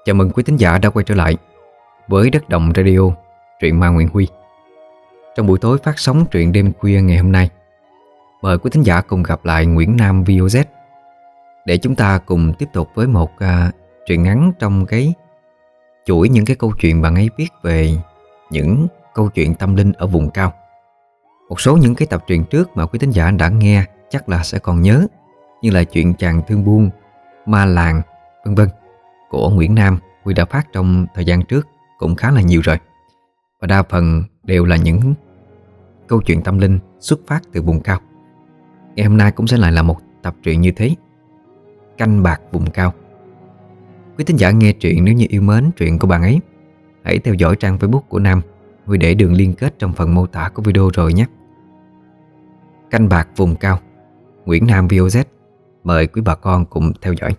Chào mừng quý thính giả đã quay trở lại với Đất Đồng Radio, truyện ma Nguyễn Huy. Trong buổi tối phát sóng truyện đêm khuya ngày hôm nay, mời quý thính giả cùng gặp lại Nguyễn Nam VOZ để chúng ta cùng tiếp tục với một truyện ngắn trong cái chuỗi những cái câu chuyện bạn ấy viết về những câu chuyện tâm linh ở vùng cao. Một số những cái tập truyện trước mà quý thính giả đã nghe chắc là sẽ còn nhớ, như là chuyện Chàng Thương Buôn, Ma Làng, vân vân của Nguyễn Nam Huy đã phát trong thời gian trước cũng khá là nhiều rồi. Và đa phần đều là những câu chuyện tâm linh xuất phát từ vùng cao. Ngày hôm nay cũng sẽ lại là một tập truyện như thế, Canh Bạc Vùng Cao. Quý thính giả nghe truyện nếu như yêu mến truyện của bạn ấy, hãy theo dõi trang Facebook của Nam. Huy để đường liên kết trong phần mô tả của video rồi nhé. Canh Bạc Vùng Cao, Nguyễn Nam VOZ. Mời quý bà con cùng theo dõi.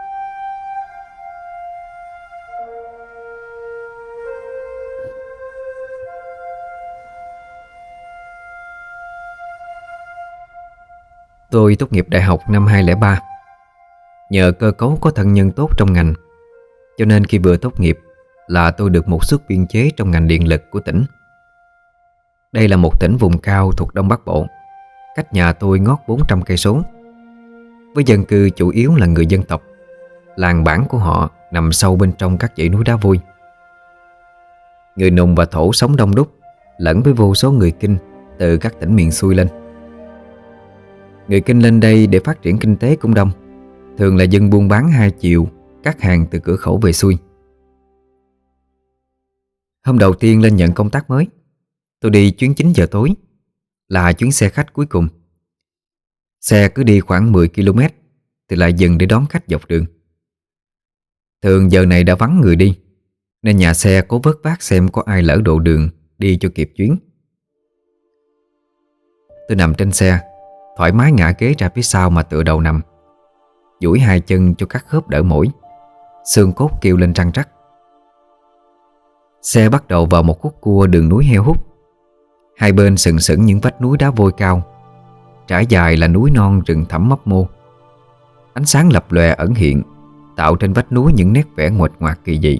Tôi tốt nghiệp đại học năm 2003. Nhờ cơ cấu có thân nhân tốt trong ngành, cho nên khi vừa tốt nghiệp là tôi được một suất biên chế trong ngành điện lực của tỉnh. Đây là một tỉnh vùng cao thuộc Đông Bắc Bộ, cách nhà tôi ngót 400 cây số. Với dân cư chủ yếu là người dân tộc. Làng bản của họ nằm sâu bên trong các dãy núi đá vôi. Người Nùng và Thổ sống đông đúc, lẫn với vô số người Kinh từ các tỉnh miền xuôi lên. Người Kinh lên đây để phát triển kinh tế cũng đông, thường là dân buôn bán hai chiều, các hàng từ cửa khẩu về xuôi. Hôm đầu tiên lên nhận công tác mới, tôi đi chuyến 9 giờ tối, là chuyến xe khách cuối cùng. Xe cứ đi khoảng 10 km thì lại dừng để đón khách dọc đường. Thường giờ này đã vắng người đi, nên nhà xe cố vớt vát xem có ai lỡ độ đường đi cho kịp chuyến. Tôi nằm trên xe, thoải mái ngả ghế ra phía sau mà tựa đầu nằm, duỗi hai chân cho các khớp đỡ mỏi, xương cốt kêu lên răng rắc. Xe bắt đầu vào một khúc cua đường núi heo hút. Hai bên sừng sững những vách núi đá vôi cao, trải dài là núi non rừng thẳm mấp mô. Ánh sáng lập lòe ẩn hiện, tạo trên vách núi những nét vẽ nguệch ngoạc kỳ dị.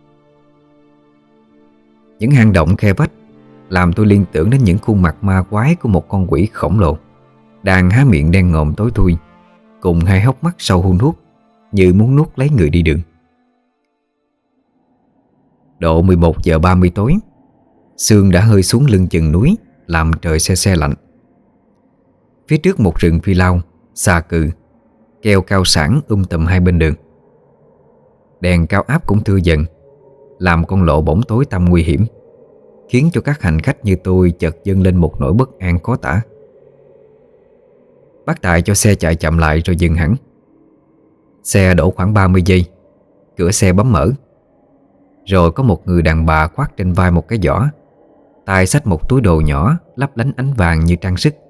Những hang động khe vách làm tôi liên tưởng đến những khuôn mặt ma quái của một con quỷ khổng lồ đang há miệng đen ngòm tối thui, cùng hai hốc mắt sâu hun hút như muốn nuốt lấy người đi đường. Độ 11 giờ 30 tối, sương đã hơi xuống lưng chừng núi, làm trời se se lạnh. Phía trước một rừng phi lao, xà cừ, keo cao sản tùm hai bên đường. Đèn cao áp cũng thưa dần, làm con lộ bỗng tối tăm nguy hiểm, khiến cho các hành khách như tôi chợt dâng lên một nỗi bất an khó tả. Bác Tài cho xe chạy chậm lại rồi dừng hẳn. Xe đổ khoảng 30 giây, cửa xe bấm mở. Rồi có một người đàn bà khoác trên vai một cái giỏ, tay xách một túi đồ nhỏ lấp lánh ánh vàng như trang sức.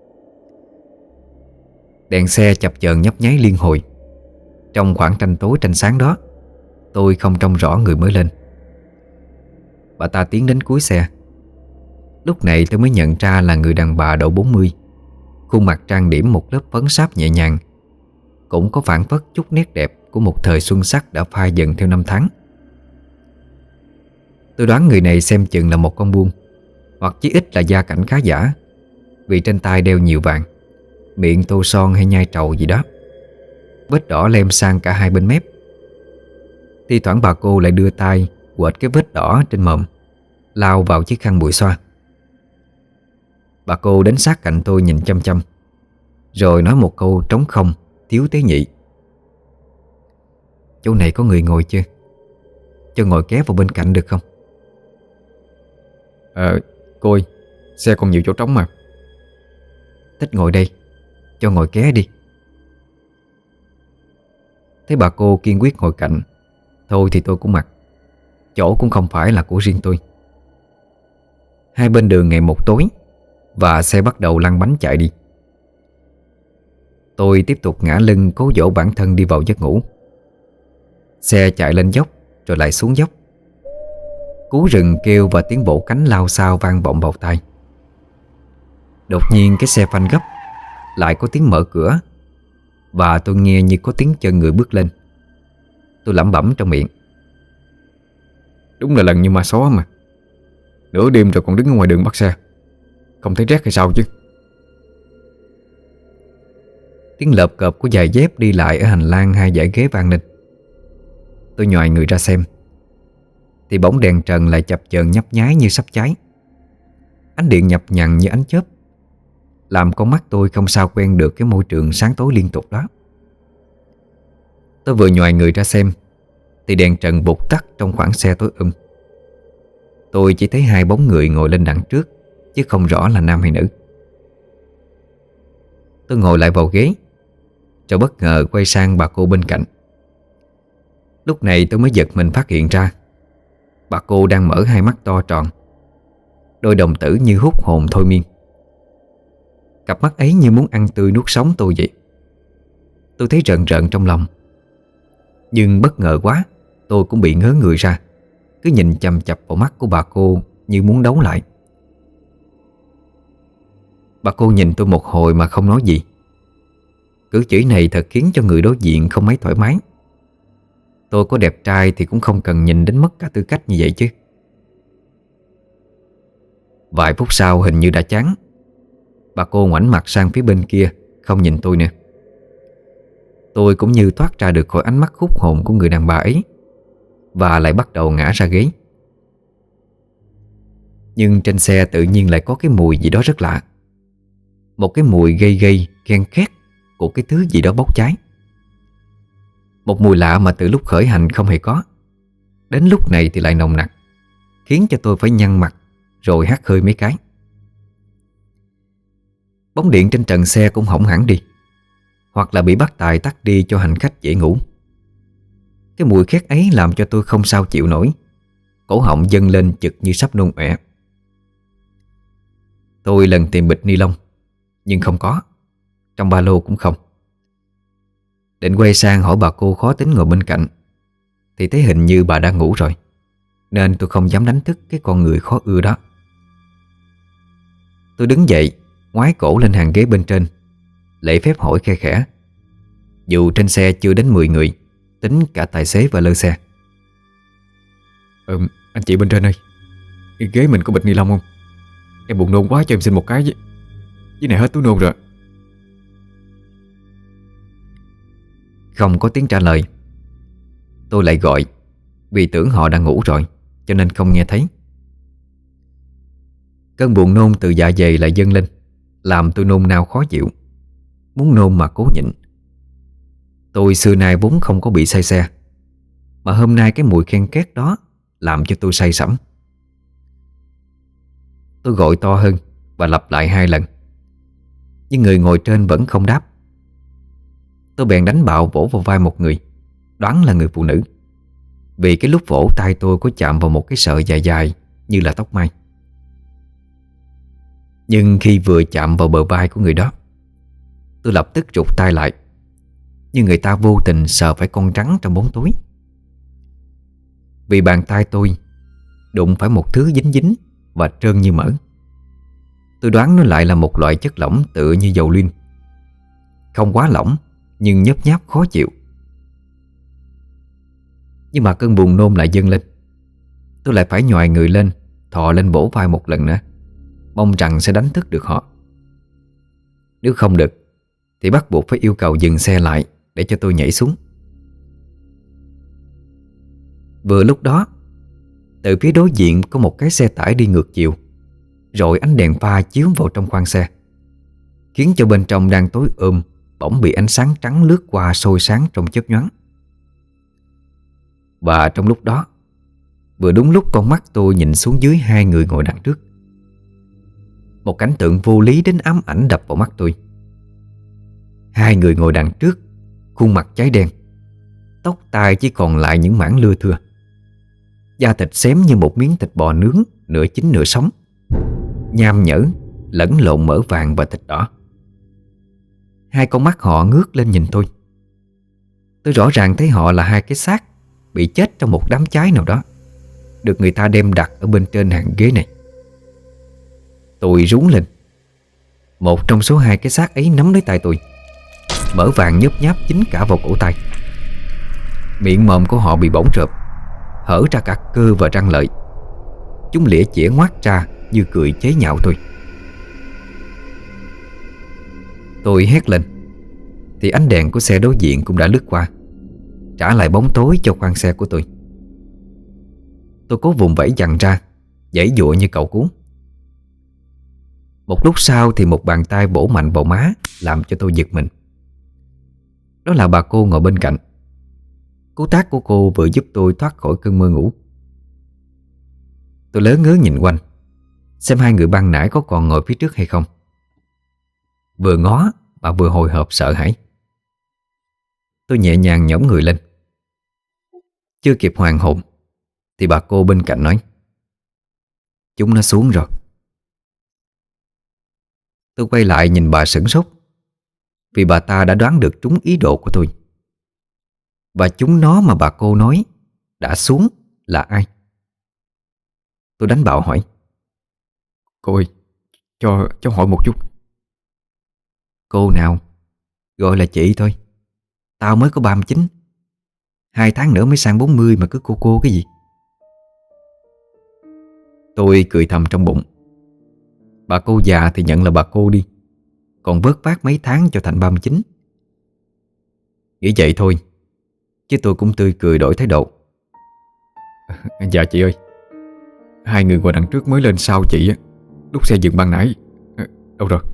Đèn xe chập chờn nhấp nháy liên hồi. Trong khoảng tranh tối tranh sáng đó, tôi không trông rõ người mới lên. Bà ta tiến đến cuối xe. Lúc này tôi mới nhận ra là người đàn bà độ 40, khuôn mặt trang điểm một lớp phấn sáp nhẹ nhàng, cũng có phảng phất chút nét đẹp của một thời xuân sắc đã phai dần theo năm tháng. Tôi đoán người này xem chừng là một con buôn, hoặc chí ít là gia cảnh khá giả, vì trên tay đeo nhiều vàng, miệng tô son hay nhai trầu gì đó, vết đỏ lem sang cả hai bên mép. Thi thoảng bà cô lại đưa tay quệt cái vết đỏ trên mồm, lao vào chiếc khăn bụi xoa. Bà cô đến sát cạnh tôi nhìn chăm chăm, rồi nói một câu trống không, thiếu tế nhị: "Chỗ này có người ngồi chưa? Cho ngồi ké vào bên cạnh được không?" Cô ơi, xe còn nhiều chỗ trống mà." "Thích ngồi đây, cho ngồi ké đi." Thấy bà cô kiên quyết ngồi cạnh, thôi thì tôi cũng mặc. Chỗ cũng không phải là của riêng tôi. Hai bên đường ngày một tối, và xe bắt đầu lăn bánh chạy đi. Tôi tiếp tục ngả lưng cố dỗ bản thân đi vào giấc ngủ. Xe chạy lên dốc rồi lại xuống dốc. Cú rừng kêu và tiếng vỗ cánh lao xao vang vọng vào tai. Đột nhiên cái xe phanh gấp, lại có tiếng mở cửa, và tôi nghe như có tiếng chân người bước lên. Tôi lẩm bẩm trong miệng: Đúng là lần như ma xó mà. Nửa đêm rồi còn đứng ở ngoài đường bắt xe, không thấy rét hay sao chứ. Tiếng lợp cợp của giày dép đi lại ở hành lang hai dãy ghế vang lên. Tôi nhoài người ra xem thì bóng đèn trần lại chập chờn nhấp nháy như sắp cháy. Ánh điện nhập nhằng như ánh chớp, làm con mắt tôi không sao quen được cái môi trường sáng tối liên tục đó. Tôi vừa nhoài người ra xem thì đèn trần vụt tắt trong khoảng xe tối Tôi chỉ thấy hai bóng người ngồi lên đằng trước, chứ không rõ là nam hay nữ. Tôi ngồi lại vào ghế, rồi bất ngờ quay sang bà cô bên cạnh. Lúc này tôi mới giật mình phát hiện ra bà cô đang mở hai mắt to tròn, đôi đồng tử như hút hồn thôi miên. Cặp mắt ấy như muốn ăn tươi nuốt sống tôi vậy. Tôi thấy rợn rợn trong lòng. Nhưng bất ngờ quá, tôi cũng bị ngớ người ra, cứ nhìn chằm chằm vào mắt của bà cô như muốn đấu lại. Bà cô nhìn tôi một hồi mà không nói gì. Cử chỉ này thật khiến cho người đối diện không mấy thoải mái. Tôi có đẹp trai thì cũng không cần nhìn đến mất cả tư cách như vậy chứ. Vài phút sau hình như đã chán, bà cô ngoảnh mặt sang phía bên kia, không nhìn tôi nữa. Tôi cũng như thoát ra được khỏi ánh mắt hút hồn của người đàn bà ấy, và lại bắt đầu ngã ra ghế. Nhưng trên xe tự nhiên lại có cái mùi gì đó rất lạ. Một cái mùi gây gây, khen khét của cái thứ gì đó bốc cháy. Một mùi lạ mà từ lúc khởi hành không hề có, đến lúc này thì lại nồng nặc, khiến cho tôi phải nhăn mặt rồi hắt hơi mấy cái. Bóng điện trên trần xe cũng hỏng hẳn đi, hoặc là bị bắt tài tắt đi cho hành khách dễ ngủ. Cái mùi khét ấy làm cho tôi không sao chịu nổi, cổ họng dâng lên chực như sắp nôn ọe. Tôi lần tìm bịch ni lông, nhưng không có, trong ba lô cũng không. Định quay sang hỏi bà cô khó tính ngồi bên cạnh, thì thấy hình như bà đã ngủ rồi, nên tôi không dám đánh thức cái con người khó ưa đó. Tôi đứng dậy, ngoái cổ lên hàng ghế bên trên, lễ phép hỏi khe khẽ, dù trên xe chưa đến 10 người, tính cả tài xế và lơ xe. Anh chị bên trên ơi, ghế mình có bịch ni lông không? Em buồn nôn quá cho em xin một cái với này hết túi nôn rồi. Không có tiếng trả lời. Tôi lại gọi, vì tưởng họ đang ngủ rồi, cho nên không nghe thấy. Cơn buồn nôn từ dạ dày lại dâng lên, làm tôi nôn nao khó chịu, muốn nôn mà cố nhịn. Tôi xưa nay vốn không có bị say xe, mà hôm nay cái mùi khen két đó làm cho tôi say sẩm. Tôi gọi to hơn và lặp lại 2 lần, nhưng người ngồi trên vẫn không đáp. Tôi bèn đánh bạo vỗ vào vai một người, đoán là người phụ nữ, vì cái lúc vỗ tay tôi có chạm vào một cái sợi dài dài như là tóc mai. Nhưng khi vừa chạm vào bờ vai của người đó, tôi lập tức rụt tay lại, như người ta vô tình sờ phải con rắn trong bóng tối. Vì bàn tay tôi đụng phải một thứ dính dính và trơn như mỡ. Tôi đoán nó lại là một loại chất lỏng tựa như dầu luyên, không quá lỏng nhưng nhớp nháp khó chịu. Nhưng mà cơn buồn nôn lại dâng lên. Tôi lại phải nhoài người lên, thò lên vỗ vai một lần nữa, mong rằng sẽ đánh thức được họ. Nếu không được thì bắt buộc phải yêu cầu dừng xe lại để cho tôi nhảy xuống. Vừa lúc đó, từ phía đối diện có một cái xe tải đi ngược chiều, rồi ánh đèn pha chiếu vào trong khoang xe, khiến cho bên trong đang tối bỗng bị ánh sáng trắng lướt qua soi sáng trong chớp nhoáng. Và trong lúc đó, vừa đúng lúc con mắt tôi nhìn xuống dưới hai người ngồi đằng trước, một cảnh tượng vô lý đến ám ảnh đập vào mắt tôi. Hai người ngồi đằng trước, khuôn mặt cháy đen, tóc tai chỉ còn lại những mảng lưa thưa, da thịt xém như một miếng thịt bò nướng, nửa chín nửa sống, nham nhở lẫn lộn mỡ vàng và thịt đỏ. Hai con mắt họ ngước lên nhìn tôi. Tôi rõ ràng thấy họ là hai cái xác bị chết trong một đám cháy nào đó, được người ta đem đặt ở bên trên hàng ghế này. Tôi rú lên. Một trong số hai cái xác ấy nắm lấy tay tôi, mỡ vàng nhớp nháp dính cả vào cổ tay. Miệng mồm của họ bị bỏng rợp, hở ra cả cơ và răng lợi. Chúng lỉa chĩa ngoác ra như cười chế nhạo tôi. Tôi hét lên thì ánh đèn của xe đối diện cũng đã lướt qua, trả lại bóng tối cho khoang xe của tôi. Tôi cố vùng vẫy dằn ra, giãy giụa như cậu cún. Một lúc sau thì một bàn tay bổ mạnh vào má, làm cho tôi giật mình. Đó là bà cô ngồi bên cạnh. Cú tát của cô vừa giúp tôi thoát khỏi cơn mơ ngủ. Tôi lớn ngớ nhìn quanh, xem hai người ban nãy có còn ngồi phía trước hay không. Vừa ngó mà vừa hồi hộp sợ hãi. Tôi nhẹ nhàng nhõm người lên. Chưa kịp hoàn hồn thì bà cô bên cạnh nói: "Chúng nó xuống rồi." Tôi quay lại nhìn bà sửng sốt, vì bà ta đã đoán được trúng ý đồ của tôi. Và chúng nó mà bà cô nói đã xuống là ai? Tôi đánh bạo hỏi: Cô ơi, cho cháu hỏi một chút. "Cô nào? Gọi là chị thôi. Tao mới có 39, 2 tháng nữa mới sang 40 mà cứ cô cái gì?" Tôi cười thầm trong bụng. Bà cô già thì nhận là bà cô đi, còn vớt vát mấy tháng cho thành 39. Nghĩ vậy thôi, chứ tôi cũng tươi cười đổi thái độ. Dạ chị ơi, hai người ngồi đằng trước mới lên sau chị á, lúc xe dừng ban nãy. Đâu rồi?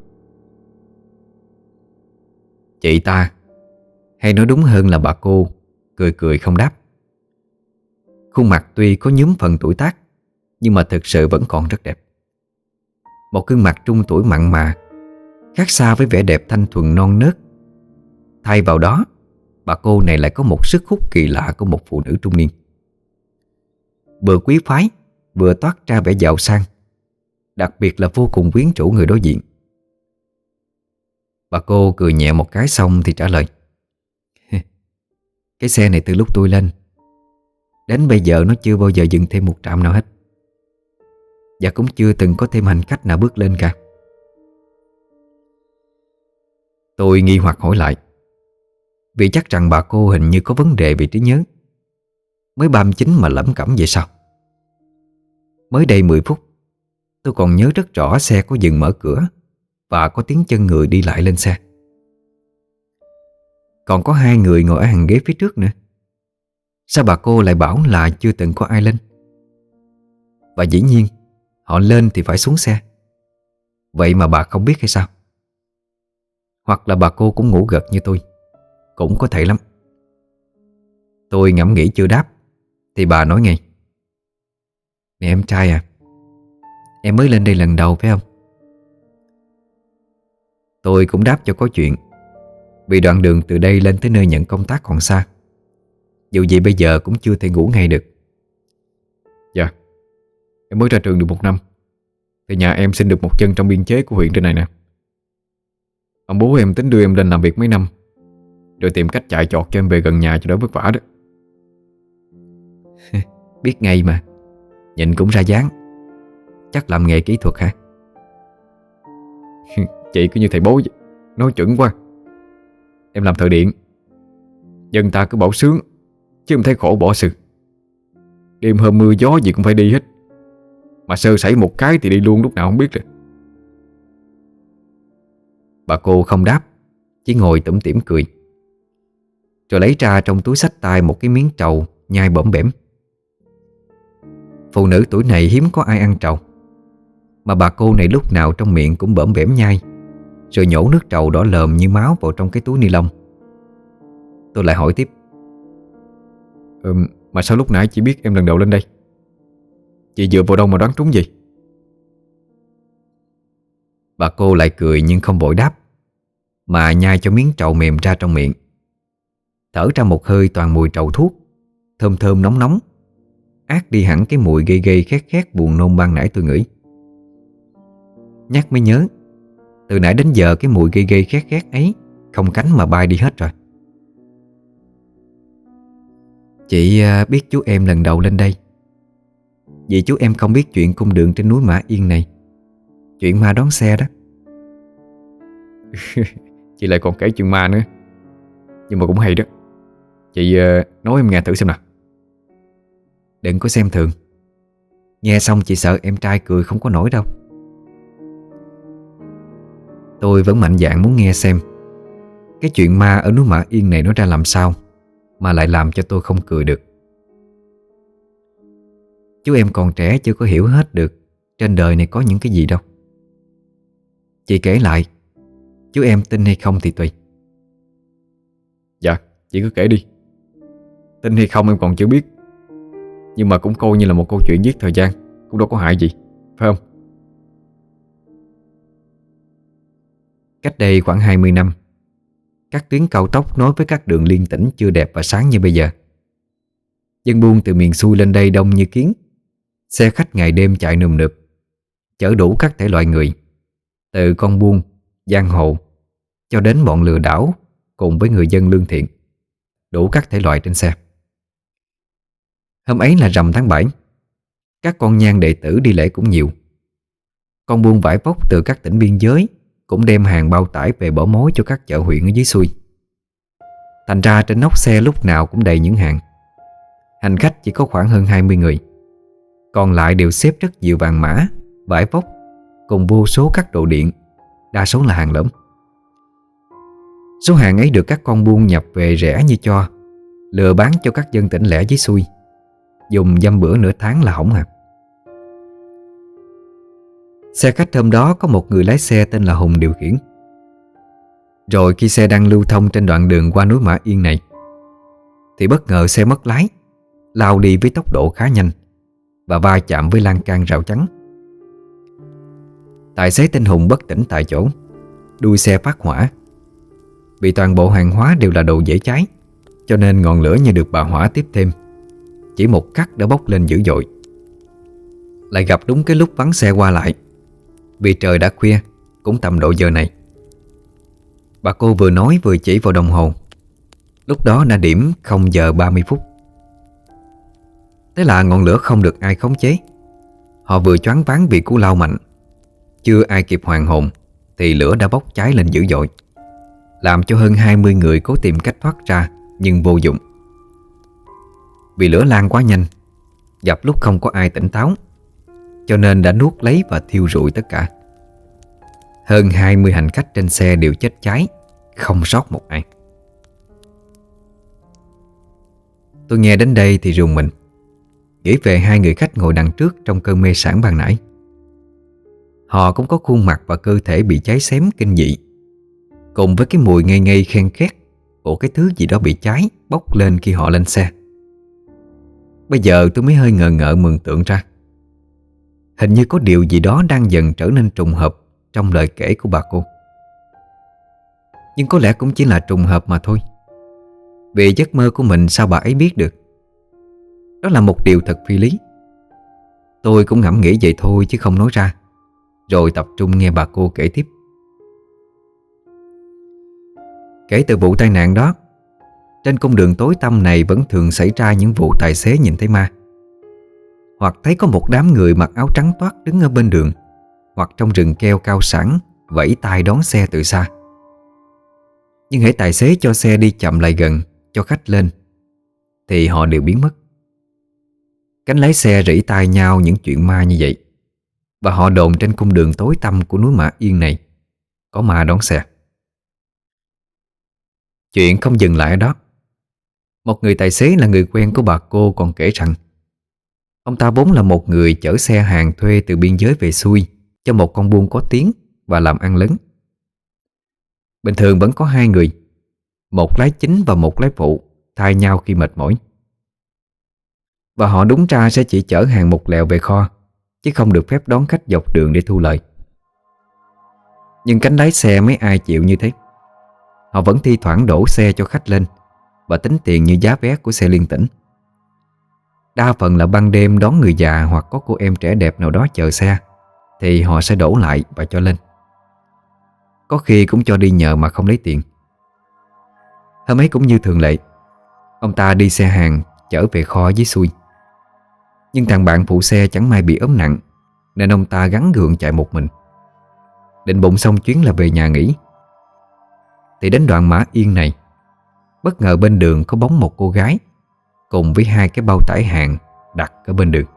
Chị ta, hay nói đúng hơn là bà cô, cười cười không đáp. Khuôn mặt tuy có nhúm phần tuổi tác, nhưng mà thực sự vẫn còn rất đẹp. Một gương mặt trung tuổi mặn mà, khác xa với vẻ đẹp thanh thuần non nớt. Thay vào đó, bà cô này lại có một sức hút kỳ lạ của một phụ nữ trung niên. Vừa quý phái, vừa toát ra vẻ giàu sang, đặc biệt là vô cùng quyến rũ người đối diện. Bà cô cười nhẹ một cái xong thì trả lời: "Cái xe này từ lúc tôi lên đến bây giờ nó chưa bao giờ dừng thêm một trạm nào hết. Và cũng chưa từng có thêm hành khách nào bước lên cả." Tôi nghi hoặc hỏi lại, vì chắc rằng bà cô hình như có vấn đề về trí nhớ. Mới 39 mà lẩm cẩm vậy sao? Mới đây 10 phút tôi còn nhớ rất rõ xe có dừng mở cửa và có tiếng chân người đi lại lên xe. Còn có 2 người ngồi ở hàng ghế phía trước nữa. Sao bà cô lại bảo là chưa từng có ai lên? Và dĩ nhiên họ lên thì phải xuống xe. Vậy mà bà không biết hay sao? Hoặc là bà cô cũng ngủ gật như tôi, cũng có thể lắm. Tôi ngẫm nghĩ chưa đáp thì bà nói ngay: "Nè em trai à, em mới lên đây lần đầu phải không?" Tôi cũng đáp cho có chuyện, vì đoạn đường từ đây lên tới nơi nhận công tác còn xa. Dù vậy bây giờ cũng chưa thể ngủ ngay được. Dạ, em mới ra trường được 1 năm thì nhà em xin được một chân trong biên chế của huyện trên này nè. Ông bố em tính đưa em lên làm việc mấy năm, rồi tìm cách chạy chọt cho em về gần nhà cho đỡ vất vả đó. Biết ngay mà, nhìn cũng ra dáng. Chắc làm nghề kỹ thuật hả? Chị cứ như thầy bố vậy, nói chuẩn quá. Em làm thợ điện, dân ta cứ bảo sướng, chứ em thấy khổ bỏ sự. Đêm hôm mưa gió gì cũng phải đi hết, mà sơ sẩy một cái thì đi luôn lúc nào không biết rồi. Bà cô không đáp, chỉ ngồi tủm tỉm cười, rồi lấy ra trong túi xách tay một cái miếng trầu nhai bõm bẻm. Phụ nữ tuổi này hiếm có ai ăn trầu, mà bà cô này lúc nào trong miệng cũng bõm bẻm nhai, rồi nhổ nước trầu đỏ lờm như máu vào trong cái túi ni lông. Tôi lại hỏi tiếp: Mà sao lúc nãy chị biết em lần đầu lên đây? Chị dựa vào đâu mà đoán trúng vậy? Bà cô lại cười nhưng không vội đáp, mà nhai cho miếng trầu mềm ra trong miệng, thở ra một hơi toàn mùi trầu thuốc, thơm thơm nóng nóng, át đi hẳn cái mùi gây gây khét khét buồn nôn ban nãy tôi ngửi. Nhắc mới nhớ, từ nãy đến giờ cái mùi gây gây khét khét ấy không cánh mà bay đi hết rồi. Chị biết chú em lần đầu lên đây vì chú em không biết chuyện cung đường trên núi Mã Yên này, chuyện ma đón xe đó. Chị lại còn kể chuyện ma nữa, nhưng mà cũng hay đó. Chị nói em nghe thử xem nào. Đừng có xem thường. Nghe xong chị sợ em trai cười không có nổi đâu. Tôi vẫn mạnh dạn muốn nghe xem cái chuyện ma ở núi Mã Yên này nó ra làm sao mà lại làm cho tôi không cười được. Chú em còn trẻ chưa có hiểu hết được trên đời này có những cái gì đâu. Chị kể lại, chú em tin hay không thì tùy. Dạ, chị cứ kể đi. Tin hay không em còn chưa biết, nhưng mà cũng coi như là một câu chuyện giết thời gian, cũng đâu có hại gì, phải không? Cách đây khoảng 20 năm, các tuyến cao tốc nối với các đường liên tỉnh chưa đẹp và sáng như bây giờ. Dân buôn từ miền xuôi lên đây đông như kiến. Xe khách ngày đêm chạy nườm nượp, chở đủ các thể loại người, từ con buôn, giang hồ cho đến bọn lừa đảo cùng với người dân lương thiện. Đủ các thể loại trên xe. Hôm ấy là rằm tháng 7. Các con nhang đệ tử đi lễ cũng nhiều. Con buôn vải vóc từ các tỉnh biên giới cũng đem hàng bao tải về bỏ mối cho các chợ huyện ở dưới xuôi. Thành ra trên nóc xe lúc nào cũng đầy những hàng. Hành khách chỉ có khoảng hơn 20 người. Còn lại đều xếp rất nhiều vàng mã, vải vóc cùng vô số các đồ điện, đa số là hàng lẫm. Số hàng ấy được các con buôn nhập về rẻ như cho, lừa bán cho các dân tỉnh lẻ dưới xuôi, dùng dăm bữa nửa tháng là hỏng hàng. Xe khách hôm đó có một người lái xe tên là Hùng điều khiển. Rồi khi xe đang lưu thông trên đoạn đường qua núi Mã Yên này thì bất ngờ xe mất lái, lao đi với tốc độ khá nhanh và va chạm với lan can rào chắn. Tài xế tên Hùng bất tỉnh tại chỗ, đuôi xe phát hỏa. Vì toàn bộ hàng hóa đều là đồ dễ cháy, cho nên ngọn lửa như được bà hỏa tiếp thêm, chỉ một khắc đã bốc lên dữ dội. Lại gặp đúng cái lúc vắng xe qua lại, vì trời đã khuya, cũng tầm độ giờ này. Bà cô vừa nói vừa chỉ vào đồng hồ. Lúc đó đã điểm 0 giờ 30 phút. Thế là ngọn lửa không được ai khống chế. Họ vừa choáng váng vì cú lao mạnh. Chưa ai kịp hoàn hồn thì lửa đã bốc cháy lên dữ dội, làm cho hơn 20 người cố tìm cách thoát ra nhưng vô dụng. Vì lửa lan quá nhanh, gặp lúc không có ai tỉnh táo, cho nên đã nuốt lấy và thiêu rụi tất cả. Hơn 20 hành khách trên xe đều chết cháy, không sót một ai. Tôi nghe đến đây thì rùng mình, nghĩ về hai người khách ngồi đằng trước trong cơn mê sảng ban nãy. Họ cũng có khuôn mặt và cơ thể bị cháy xém kinh dị, cùng với cái mùi ngây ngây khen khét của cái thứ gì đó bị cháy bốc lên khi họ lên xe. Bây giờ tôi mới hơi ngờ ngợ mường tượng ra, hình như có điều gì đó đang dần trở nên trùng hợp trong lời kể của bà cô. Nhưng có lẽ cũng chỉ là trùng hợp mà thôi, vì giấc mơ của mình sao bà ấy biết được. Đó là một điều thật phi lý. Tôi cũng ngẫm nghĩ vậy thôi chứ không nói ra, rồi tập trung nghe bà cô kể tiếp. Kể từ vụ tai nạn đó, trên cung đường tối tăm này vẫn thường xảy ra những vụ tài xế nhìn thấy ma, hoặc thấy có một đám người mặc áo trắng toát đứng ở bên đường, hoặc trong rừng keo cao sẵn vẫy tay đón xe từ xa. Nhưng hễ tài xế cho xe đi chậm lại gần cho khách lên thì họ đều biến mất. Cánh lái xe rỉ tai nhau những chuyện ma như vậy, và họ đồn trên cung đường tối tăm của núi Mã Yên này có ma đón xe. Chuyện không dừng lại ở đó. Một người tài xế là người quen của bà cô còn kể rằng ông ta vốn là một người chở xe hàng thuê từ biên giới về xuôi cho một con buôn có tiếng và làm ăn lớn. Bình thường vẫn có hai người, một lái chính và một lái phụ, thay nhau khi mệt mỏi. Và họ đúng ra sẽ chỉ chở hàng một lèo về kho, chứ không được phép đón khách dọc đường để thu lời. Nhưng cánh lái xe mấy ai chịu như thế. Họ vẫn thi thoảng đổ xe cho khách lên và tính tiền như giá vé của xe liên tỉnh. Đa phần là ban đêm đón người già hoặc có cô em trẻ đẹp nào đó chờ xe thì họ sẽ đổ lại và cho lên. Có khi cũng cho đi nhờ mà không lấy tiền. Hôm ấy cũng như thường lệ, ông ta đi xe hàng chở về kho dưới xuôi. Nhưng thằng bạn phụ xe chẳng may bị ốm nặng, nên ông ta gắng gượng chạy một mình. Định bụng xong chuyến là về nhà nghỉ. Thì đến đoạn Mã Yên này, bất ngờ bên đường có bóng một cô gái cùng với hai cái bao tải hàng đặt ở bên đường.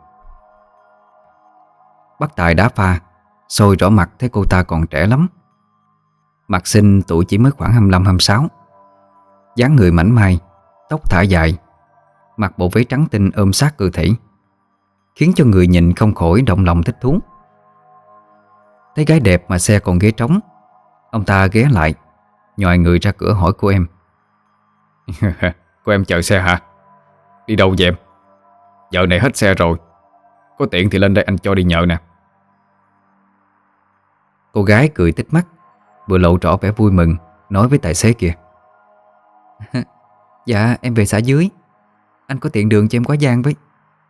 Bác Tài đá pha, soi rõ mặt thấy cô ta còn trẻ lắm. Mặt xinh, tuổi chỉ mới khoảng 25-26. Dáng người mảnh mai, tóc thả dài, mặc bộ váy trắng tinh ôm sát cơ thể, khiến cho người nhìn không khỏi động lòng thích thú. Thấy gái đẹp mà xe còn ghế trống, ông ta ghé lại, nhòi người ra cửa hỏi cô em. Cô em chờ xe hả? Đi đâu vậy em? Giờ này hết xe rồi, có tiện thì lên đây anh cho đi nhờ nè. Cô gái cười tít mắt, vừa lộ rõ vẻ vui mừng, nói với tài xế kia. Dạ em về xã dưới, anh có tiện đường cho em quá giang với.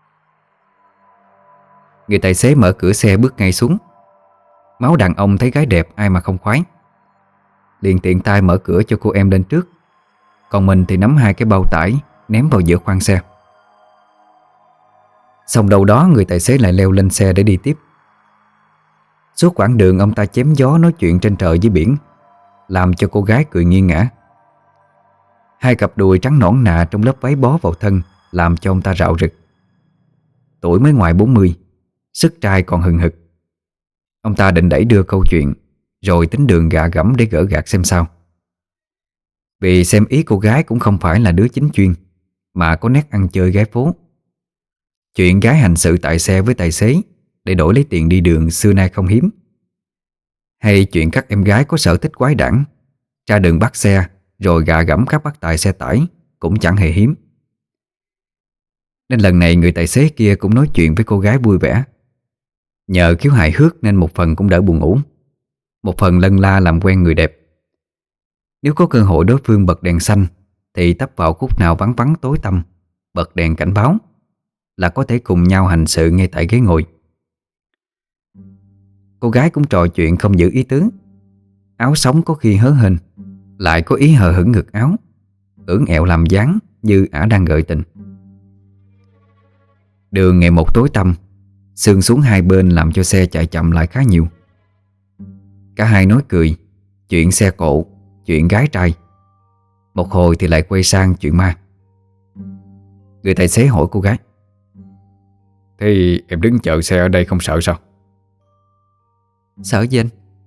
Người tài xế mở cửa xe bước ngay xuống. Máu đàn ông thấy gái đẹp ai mà không khoái. Liền tiện tay mở cửa cho cô em lên trước, còn mình thì nắm hai cái bao tải ném vào giữa khoang xe. Xong đâu đó người tài xế lại leo lên xe để đi tiếp. Suốt quãng đường ông ta chém gió nói chuyện trên trời dưới biển, làm cho cô gái cười nghiêng ngã. Hai cặp đùi trắng nõn nà trong lớp váy bó vào thân làm cho ông ta rạo rực. Tuổi mới ngoài 40, sức trai còn hừng hực. Ông ta định đẩy đưa câu chuyện, rồi tính đường gạ gẫm để gỡ gạt xem sao. Vì xem ý cô gái cũng không phải là đứa chính chuyên, mà có nét ăn chơi gái phố. Chuyện gái hành sự tại xe với tài xế để đổi lấy tiền đi đường xưa nay không hiếm. Hay chuyện các em gái có sở thích quái đản, ra đường bắt xe rồi gạ gẫm các bác tài xe tải cũng chẳng hề hiếm. Nên lần này người tài xế kia cũng nói chuyện với cô gái vui vẻ. Nhờ khiếu hài hước nên một phần cũng đỡ buồn ngủ, một phần lân la làm quen người đẹp. Nếu có cơ hội đối phương bật đèn xanh thì tấp vào khúc nào vắng vắng tối tăm, bật đèn cảnh báo là có thể cùng nhau hành sự ngay tại ghế ngồi. Cô gái cũng trò chuyện không giữ ý tứ. Áo sống có khi hớ hênh, lại có ý hờ hững ngực áo, ưỡn ẹo làm dáng như ả đang gợi tình. Đường ngày một tối tăm, sương xuống hai bên làm cho xe chạy chậm lại khá nhiều. Cả hai nói cười, chuyện xe cộ, chuyện gái trai. Một hồi thì lại quay sang chuyện ma. Người tài xế hỏi cô gái. Thế em đứng chờ xe ở đây không sợ sao? Sợ gì anh?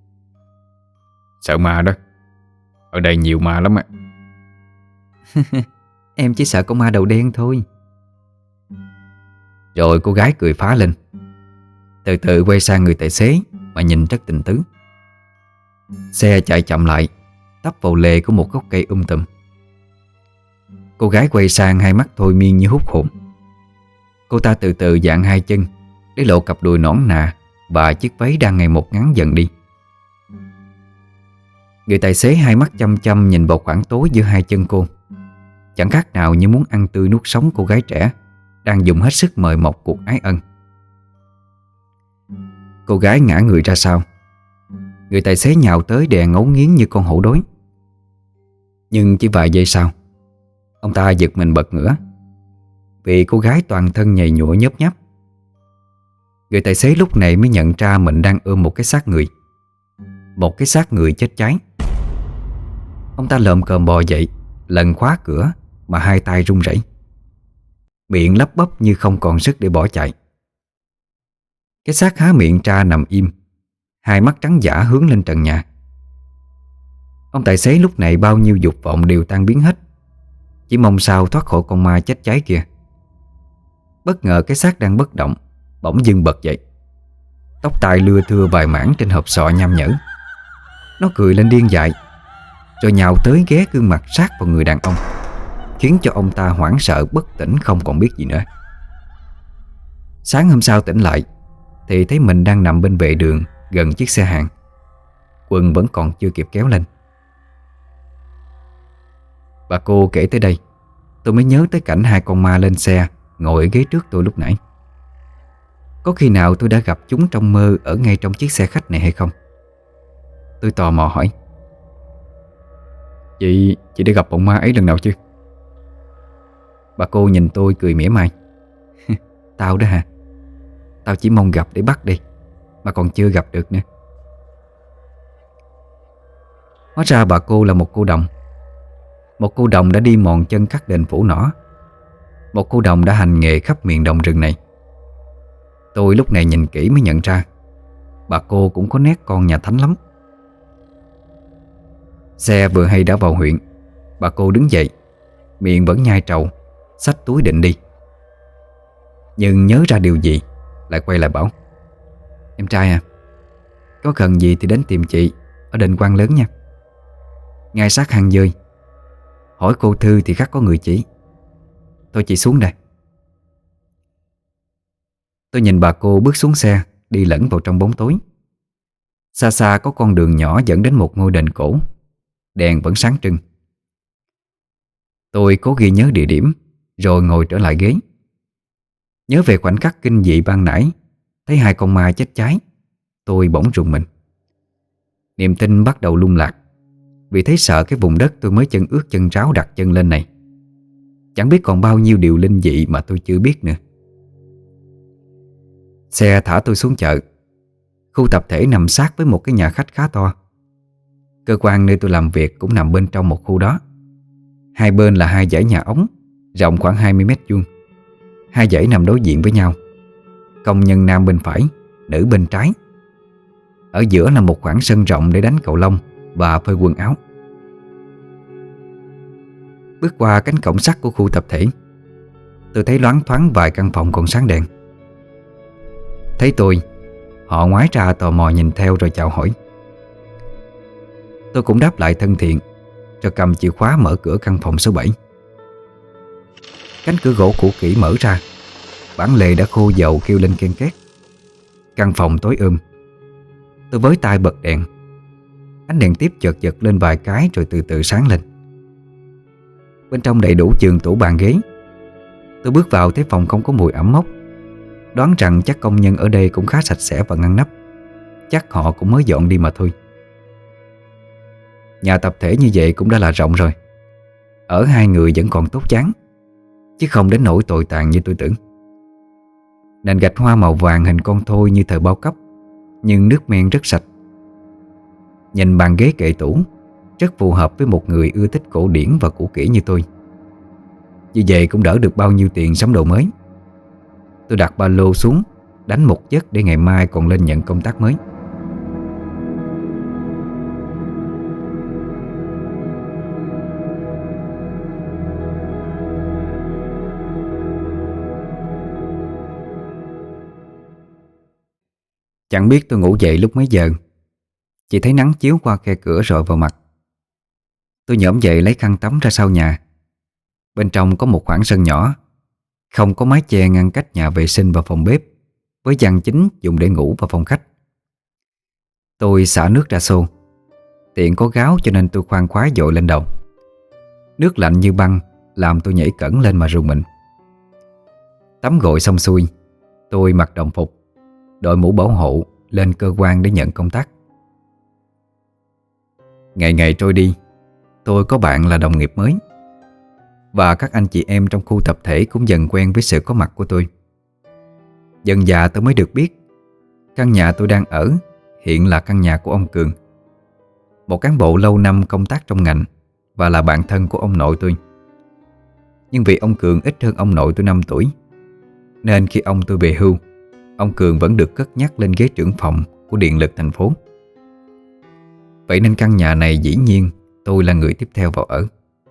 Sợ ma đó. Ở đây nhiều ma lắm ạ. Em chỉ sợ con ma đầu đen thôi. Rồi cô gái cười phá lên, từ từ quay sang người tài xế mà nhìn rất tình tứ. Xe chạy chậm lại, tấp vào lề của một gốc cây tùm. Cô gái quay sang, hai mắt thôi miên như hút hồn. Cô ta từ từ dạng hai chân để lộ cặp đùi nõn nà và chiếc váy đang ngày một ngắn dần đi. Người tài xế hai mắt chăm chăm nhìn vào khoảng tối giữa hai chân cô, chẳng khác nào như muốn ăn tươi nuốt sống cô gái trẻ đang dùng hết sức mời mọc cuộc ái ân. Cô gái ngã người ra sau. Người tài xế nhào tới đè ngấu nghiến như con hổ đói. Nhưng chỉ vài giây sau, ông ta giật mình bật ngửa, vì cô gái toàn thân nhầy nhụa nhớp nháp. Người tài xế lúc này mới nhận ra mình đang ôm một cái xác người. Một cái xác người chết cháy. Ông ta lồm cồm bò dậy, lần khóa cửa mà hai tay run rẩy, miệng lắp bắp như không còn sức để bỏ chạy. Cái xác há miệng ra nằm im, hai mắt trắng dã hướng lên trần nhà. Ông tài xế lúc này bao nhiêu dục vọng đều tan biến hết, chỉ mong sao thoát khỏi con ma chết cháy kia. Bất ngờ cái xác đang bất động bỗng dưng bật dậy, tóc tai lưa thưa vài mảng trên hộp sọ nham nhở. Nó cười lên điên dại, rồi nhào tới ghé gương mặt sát vào người đàn ông, khiến cho ông ta hoảng sợ bất tỉnh không còn biết gì nữa. Sáng hôm sau tỉnh lại thì thấy mình đang nằm bên vệ đường gần chiếc xe hàng, quần vẫn còn chưa kịp kéo lên. Bà cô kể tới đây, tôi mới nhớ tới cảnh hai con ma lên xe ngồi ở ghế trước tôi lúc nãy. Có khi nào tôi đã gặp chúng trong mơ ở ngay trong chiếc xe khách này hay không? Tôi tò mò hỏi. Chị đã gặp bọn ma ấy lần nào chưa? Bà cô nhìn tôi cười mỉa mai. Tao đó hả? Tao chỉ mong gặp để bắt đi, mà còn chưa gặp được nữa. Hóa ra bà cô là một cô đồng. Một cô đồng đã đi mòn chân cắt đền Phủ Nỏ. Một cô đồng đã hành nghề khắp miền đồng rừng này. Tôi lúc này nhìn kỹ mới nhận ra bà cô cũng có nét con nhà thánh lắm. Xe vừa hay đã vào huyện, bà cô đứng dậy, miệng vẫn nhai trầu, xách túi định đi. Nhưng nhớ ra điều gì, lại quay lại bảo: "Em trai à, có cần gì thì đến tìm chị ở đền Quan Lớn nha. Ngay sát hang dơi, hỏi cô Thư thì khắc có người chỉ. Thôi chị xuống đây." Tôi nhìn bà cô bước xuống xe, đi lẫn vào trong bóng tối. Xa xa có con đường nhỏ dẫn đến một ngôi đền cổ, đèn vẫn sáng trưng. Tôi cố ghi nhớ địa điểm, rồi ngồi trở lại ghế. Nhớ về khoảnh khắc kinh dị ban nãy, thấy hai con ma chết cháy, tôi bỗng rùng mình. Niềm tin bắt đầu lung lạc, vì thấy sợ cái vùng đất tôi mới chân ướt chân ráo đặt chân lên này. Chẳng biết còn bao nhiêu điều linh dị mà tôi chưa biết nữa. Xe thả tôi xuống chợ. Khu tập thể nằm sát với một cái nhà khách khá to. Cơ quan nơi tôi làm việc cũng nằm bên trong một khu đó. Hai bên là hai dãy nhà ống, rộng khoảng 20 mét vuông. Hai dãy nằm đối diện với nhau. Công nhân nam bên phải, nữ bên trái. Ở giữa là một khoảng sân rộng để đánh cầu lông và phơi quần áo. Bước qua cánh cổng sắt của khu tập thể, tôi thấy loáng thoáng vài căn phòng còn sáng đèn. Thấy tôi, họ ngoái ra tò mò nhìn theo rồi chào hỏi. Tôi cũng đáp lại thân thiện, rồi cầm chìa khóa mở cửa căn phòng số 7. Cánh cửa gỗ cũ kỹ mở ra, bản lề đã khô dầu kêu lên ken két. Căn phòng tối Tôi với tay bật đèn. Ánh đèn tiếp chợt giật lên vài cái rồi từ từ sáng lên. Bên trong đầy đủ giường tủ bàn ghế. Tôi bước vào thấy phòng không có mùi ẩm mốc. Đoán rằng chắc công nhân ở đây cũng khá sạch sẽ và ngăn nắp. Chắc họ cũng mới dọn đi mà thôi. Nhà tập thể như vậy cũng đã là rộng rồi. Ở hai người vẫn còn tốt chán, chứ không đến nỗi tồi tàn như tôi tưởng. Nền gạch hoa màu vàng hình con thoi như thời bao cấp, nhưng nước men rất sạch. Nhìn bàn ghế kệ tủ, rất phù hợp với một người ưa thích cổ điển và cũ kỹ như tôi. Như vậy cũng đỡ được bao nhiêu tiền sắm đồ mới. Tôi đặt ba lô xuống, đánh một giấc để ngày mai còn lên nhận công tác mới. Chẳng biết tôi ngủ dậy lúc mấy giờ, chỉ thấy nắng chiếu qua khe cửa rọi vào mặt. Tôi nhổm dậy lấy khăn tắm ra sau nhà. Bên trong có một khoảng sân nhỏ, không có mái che ngăn cách nhà vệ sinh và phòng bếp, với gian chính dùng để ngủ và phòng khách. Tôi xả nước ra xô. Tiện có gáo cho nên tôi khoan khoái dội lên đầu. Nước lạnh như băng làm tôi nhảy cẫng lên mà rùng mình. Tắm gội xong xuôi, tôi mặc đồng phục, đội mũ bảo hộ lên cơ quan để nhận công tác. Ngày ngày trôi đi, tôi có bạn là đồng nghiệp mới, và các anh chị em trong khu tập thể cũng dần quen với sự có mặt của tôi. Dần dà tôi mới được biết căn nhà tôi đang ở hiện là căn nhà của ông Cường, một cán bộ lâu năm công tác trong ngành và là bạn thân của ông nội tôi. Nhưng vì ông Cường ít hơn ông nội tôi 5 tuổi, nên khi ông tôi về hưu, ông Cường vẫn được cất nhắc lên ghế trưởng phòng của điện lực thành phố. Vậy nên căn nhà này dĩ nhiên tôi là người tiếp theo vào ở.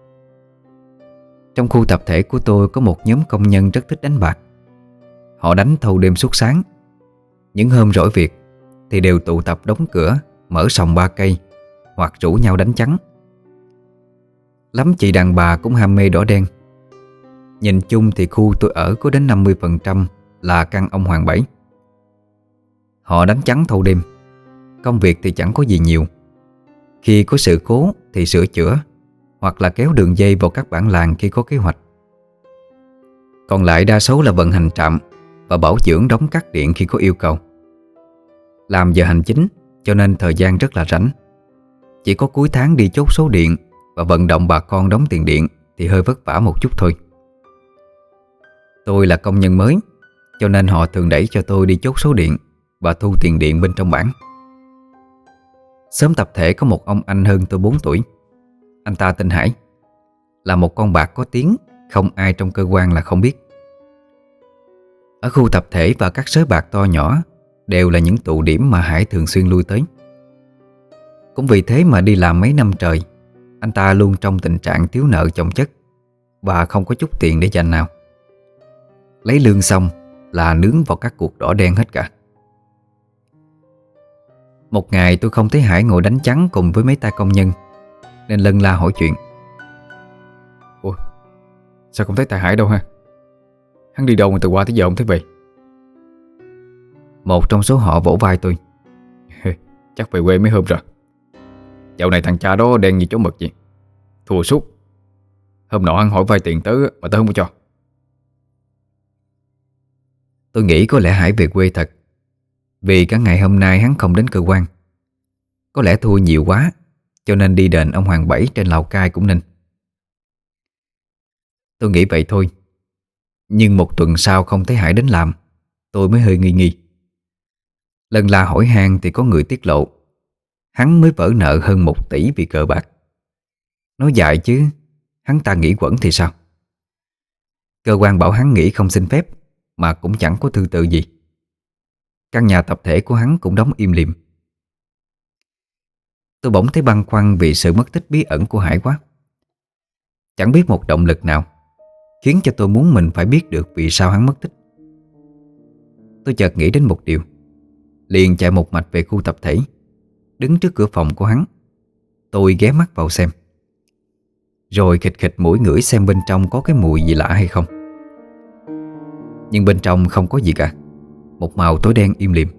Trong khu tập thể của tôi có một nhóm công nhân rất thích đánh bạc. Họ đánh thâu đêm suốt sáng. Những hôm rỗi việc thì đều tụ tập đóng cửa, mở sòng ba cây, hoặc rủ nhau đánh trắng. Lắm chị đàn bà cũng ham mê đỏ đen. Nhìn chung thì khu tôi ở có đến 50% là căn ông Hoàng Bảy. Họ đánh trắng thâu đêm. Công việc thì chẳng có gì nhiều. Khi có sự cố thì sửa chữa, hoặc là kéo đường dây vào các bản làng khi có kế hoạch. Còn lại đa số là vận hành trạm và bảo dưỡng đóng cắt điện khi có yêu cầu. Làm giờ hành chính cho nên thời gian rất là rảnh. Chỉ có cuối tháng đi chốt số điện và vận động bà con đóng tiền điện thì hơi vất vả một chút thôi. Tôi là công nhân mới, cho nên họ thường đẩy cho tôi đi chốt số điện và thu tiền điện bên trong bảng. Xóm tập thể có một ông anh hơn tôi 4 tuổi. Anh ta tên Hải, là một con bạc có tiếng không ai trong cơ quan là không biết. Ở khu tập thể và các sới bạc to nhỏ đều là những tụ điểm mà Hải thường xuyên lui tới. Cũng vì thế mà đi làm mấy năm trời, anh ta luôn trong tình trạng thiếu nợ chồng chất và không có chút tiền để dành nào. Lấy lương xong là nướng vào các cuộc đỏ đen hết cả. Một ngày tôi không thấy Hải ngồi đánh trắng cùng với mấy tay công nhân, nên lân la hỏi chuyện. Ủa, sao không thấy tài Hải đâu ha? Hắn đi đâu mà từ qua tới giờ không thấy về? Một trong số họ vỗ vai tôi. Chắc về quê mấy hôm rồi. Dạo này thằng cha đó đen như chó mực vậy, thua suốt. Hôm nọ hắn hỏi vay tiền tớ mà tớ không có cho. Tôi nghĩ có lẽ Hải về quê thật, vì cả ngày hôm nay hắn không đến cơ quan. Có lẽ thua nhiều quá, cho nên đi đền ông Hoàng Bảy trên Lào Cai cũng nên. Tôi nghĩ vậy thôi. Nhưng một tuần sau không thấy Hải đến làm, tôi mới hơi nghi nghi. Lần la hỏi han thì có người tiết lộ hắn mới vỡ nợ hơn 1 tỷ vì cờ bạc. Nói dài chứ, hắn ta nghỉ quẩn thì sao? Cơ quan bảo hắn nghỉ không xin phép, mà cũng chẳng có thư tự gì. Căn nhà tập thể của hắn cũng đóng im lìm. Tôi bỗng thấy băn khoăn vì sự mất tích bí ẩn của Hải quá. Chẳng biết một động lực nào khiến cho tôi muốn mình phải biết được vì sao hắn mất tích. Tôi chợt nghĩ đến một điều, liền chạy một mạch về khu tập thể. Đứng trước cửa phòng của hắn, tôi ghé mắt vào xem, rồi khịt khịt mũi ngửi xem bên trong có cái mùi gì lạ hay không. Nhưng bên trong không có gì cả, một màu tối đen im lìm.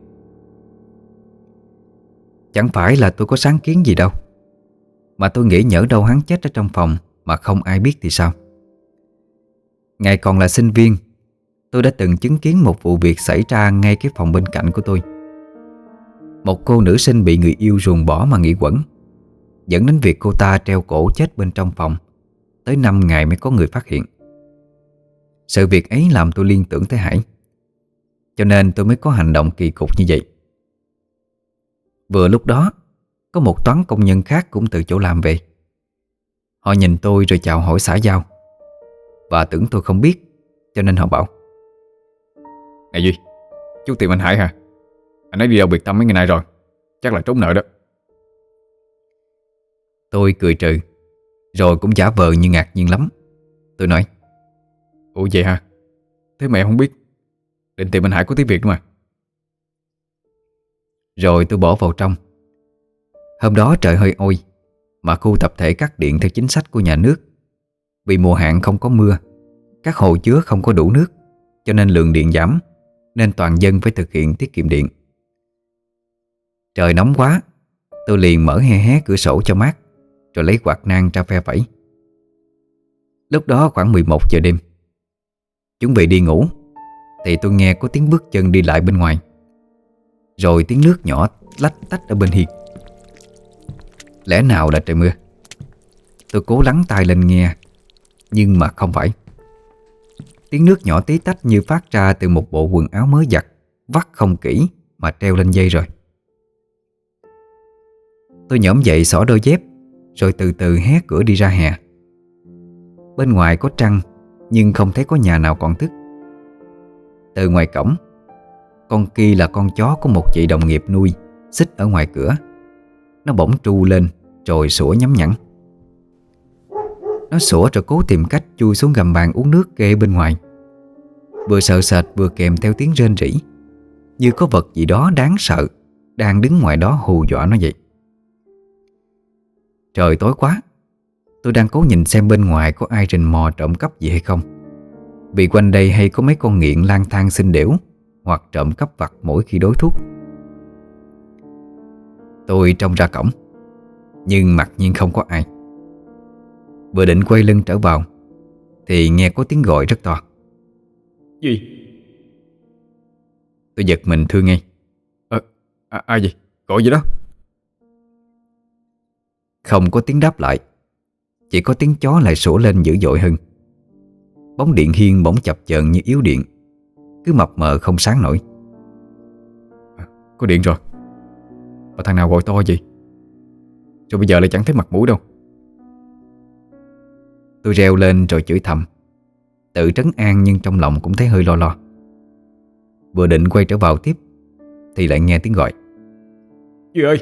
Chẳng phải là tôi có sáng kiến gì đâu, mà tôi nghĩ nhỡ đâu hắn chết ở trong phòng mà không ai biết thì sao. Ngày còn là sinh viên, tôi đã từng chứng kiến một vụ việc xảy ra ngay cái phòng bên cạnh của tôi. Một cô nữ sinh bị người yêu ruồng bỏ mà nghỉ quẩn, dẫn đến việc cô ta treo cổ chết bên trong phòng tới 5 ngày mới có người phát hiện. Sự việc ấy làm tôi liên tưởng tới Hải, cho nên tôi mới có hành động kỳ cục như vậy. Vừa lúc đó, có một toán công nhân khác cũng từ chỗ làm về. Họ nhìn tôi rồi chào hỏi xã giao, và tưởng tôi không biết, cho nên họ bảo: Này Duy, chú tìm anh Hải hả? Anh ấy đi đâu biệt tâm mấy ngày nay rồi, chắc là trốn nợ đó. Tôi cười trừ, rồi cũng giả vờ như ngạc nhiên lắm. Tôi nói: Ủa vậy hả? Thế mẹ không biết. Định tìm anh Hải có tí việc nữa mà. Rồi tôi bỏ vào trong. Hôm đó trời hơi oi, mà khu tập thể cắt điện theo chính sách của nhà nước. Vì mùa hạn không có mưa, các hồ chứa không có đủ nước, cho nên lượng điện giảm, nên toàn dân phải thực hiện tiết kiệm điện. Trời nóng quá, tôi liền mở hé hé cửa sổ cho mát, rồi lấy quạt nang ra phe phẩy. Lúc đó khoảng 11 giờ đêm, chuẩn bị đi ngủ, thì tôi nghe có tiếng bước chân đi lại bên ngoài, rồi tiếng nước nhỏ lách tách ở bên hiên. Lẽ nào là trời mưa? Tôi cố lắng tai lên nghe, nhưng mà không phải. Tiếng nước nhỏ tí tách như phát ra từ một bộ quần áo mới giặt, vắt không kỹ mà treo lên dây rồi. Tôi nhổm dậy xỏ đôi dép, rồi từ từ hé cửa đi ra hè. Bên ngoài có trăng, nhưng không thấy có nhà nào còn thức. Từ ngoài cổng, con Ki là con chó của một chị đồng nghiệp nuôi, xích ở ngoài cửa. Nó bỗng tru lên rồi sủa nhắm nhẵn. Nó sủa rồi cố tìm cách chui xuống gầm bàn uống nước kê bên ngoài. Vừa sợ sệt vừa kèm theo tiếng rên rỉ, như có vật gì đó đáng sợ đang đứng ngoài đó hù dọa nó vậy. Trời tối quá, tôi đang cố nhìn xem bên ngoài có ai rình mò trộm cắp gì hay không, vì quanh đây hay có mấy con nghiện lang thang xin đểu hoặc trộm cắp vặt mỗi khi đói thuốc. Tôi trông ra cổng, nhưng mặc nhiên không có ai. Vừa định quay lưng trở vào thì nghe có tiếng gọi rất to: Duy. Tôi giật mình thưa ngay: Ai vậy? Gọi gì đó? Không có tiếng đáp lại, chỉ có tiếng chó lại sủa lên dữ dội hơn. Bóng điện hiên bỗng chập chờn như yếu điện, cứ mập mờ không sáng nổi. Có điện rồi. Mà thằng nào gọi to gì? Rồi bây giờ lại chẳng thấy mặt mũi đâu. Tôi reo lên rồi chửi thầm, Tự trấn an nhưng trong lòng cũng thấy hơi lo lo. Vừa định quay trở vào tiếp thì lại nghe tiếng gọi. Duy ơi!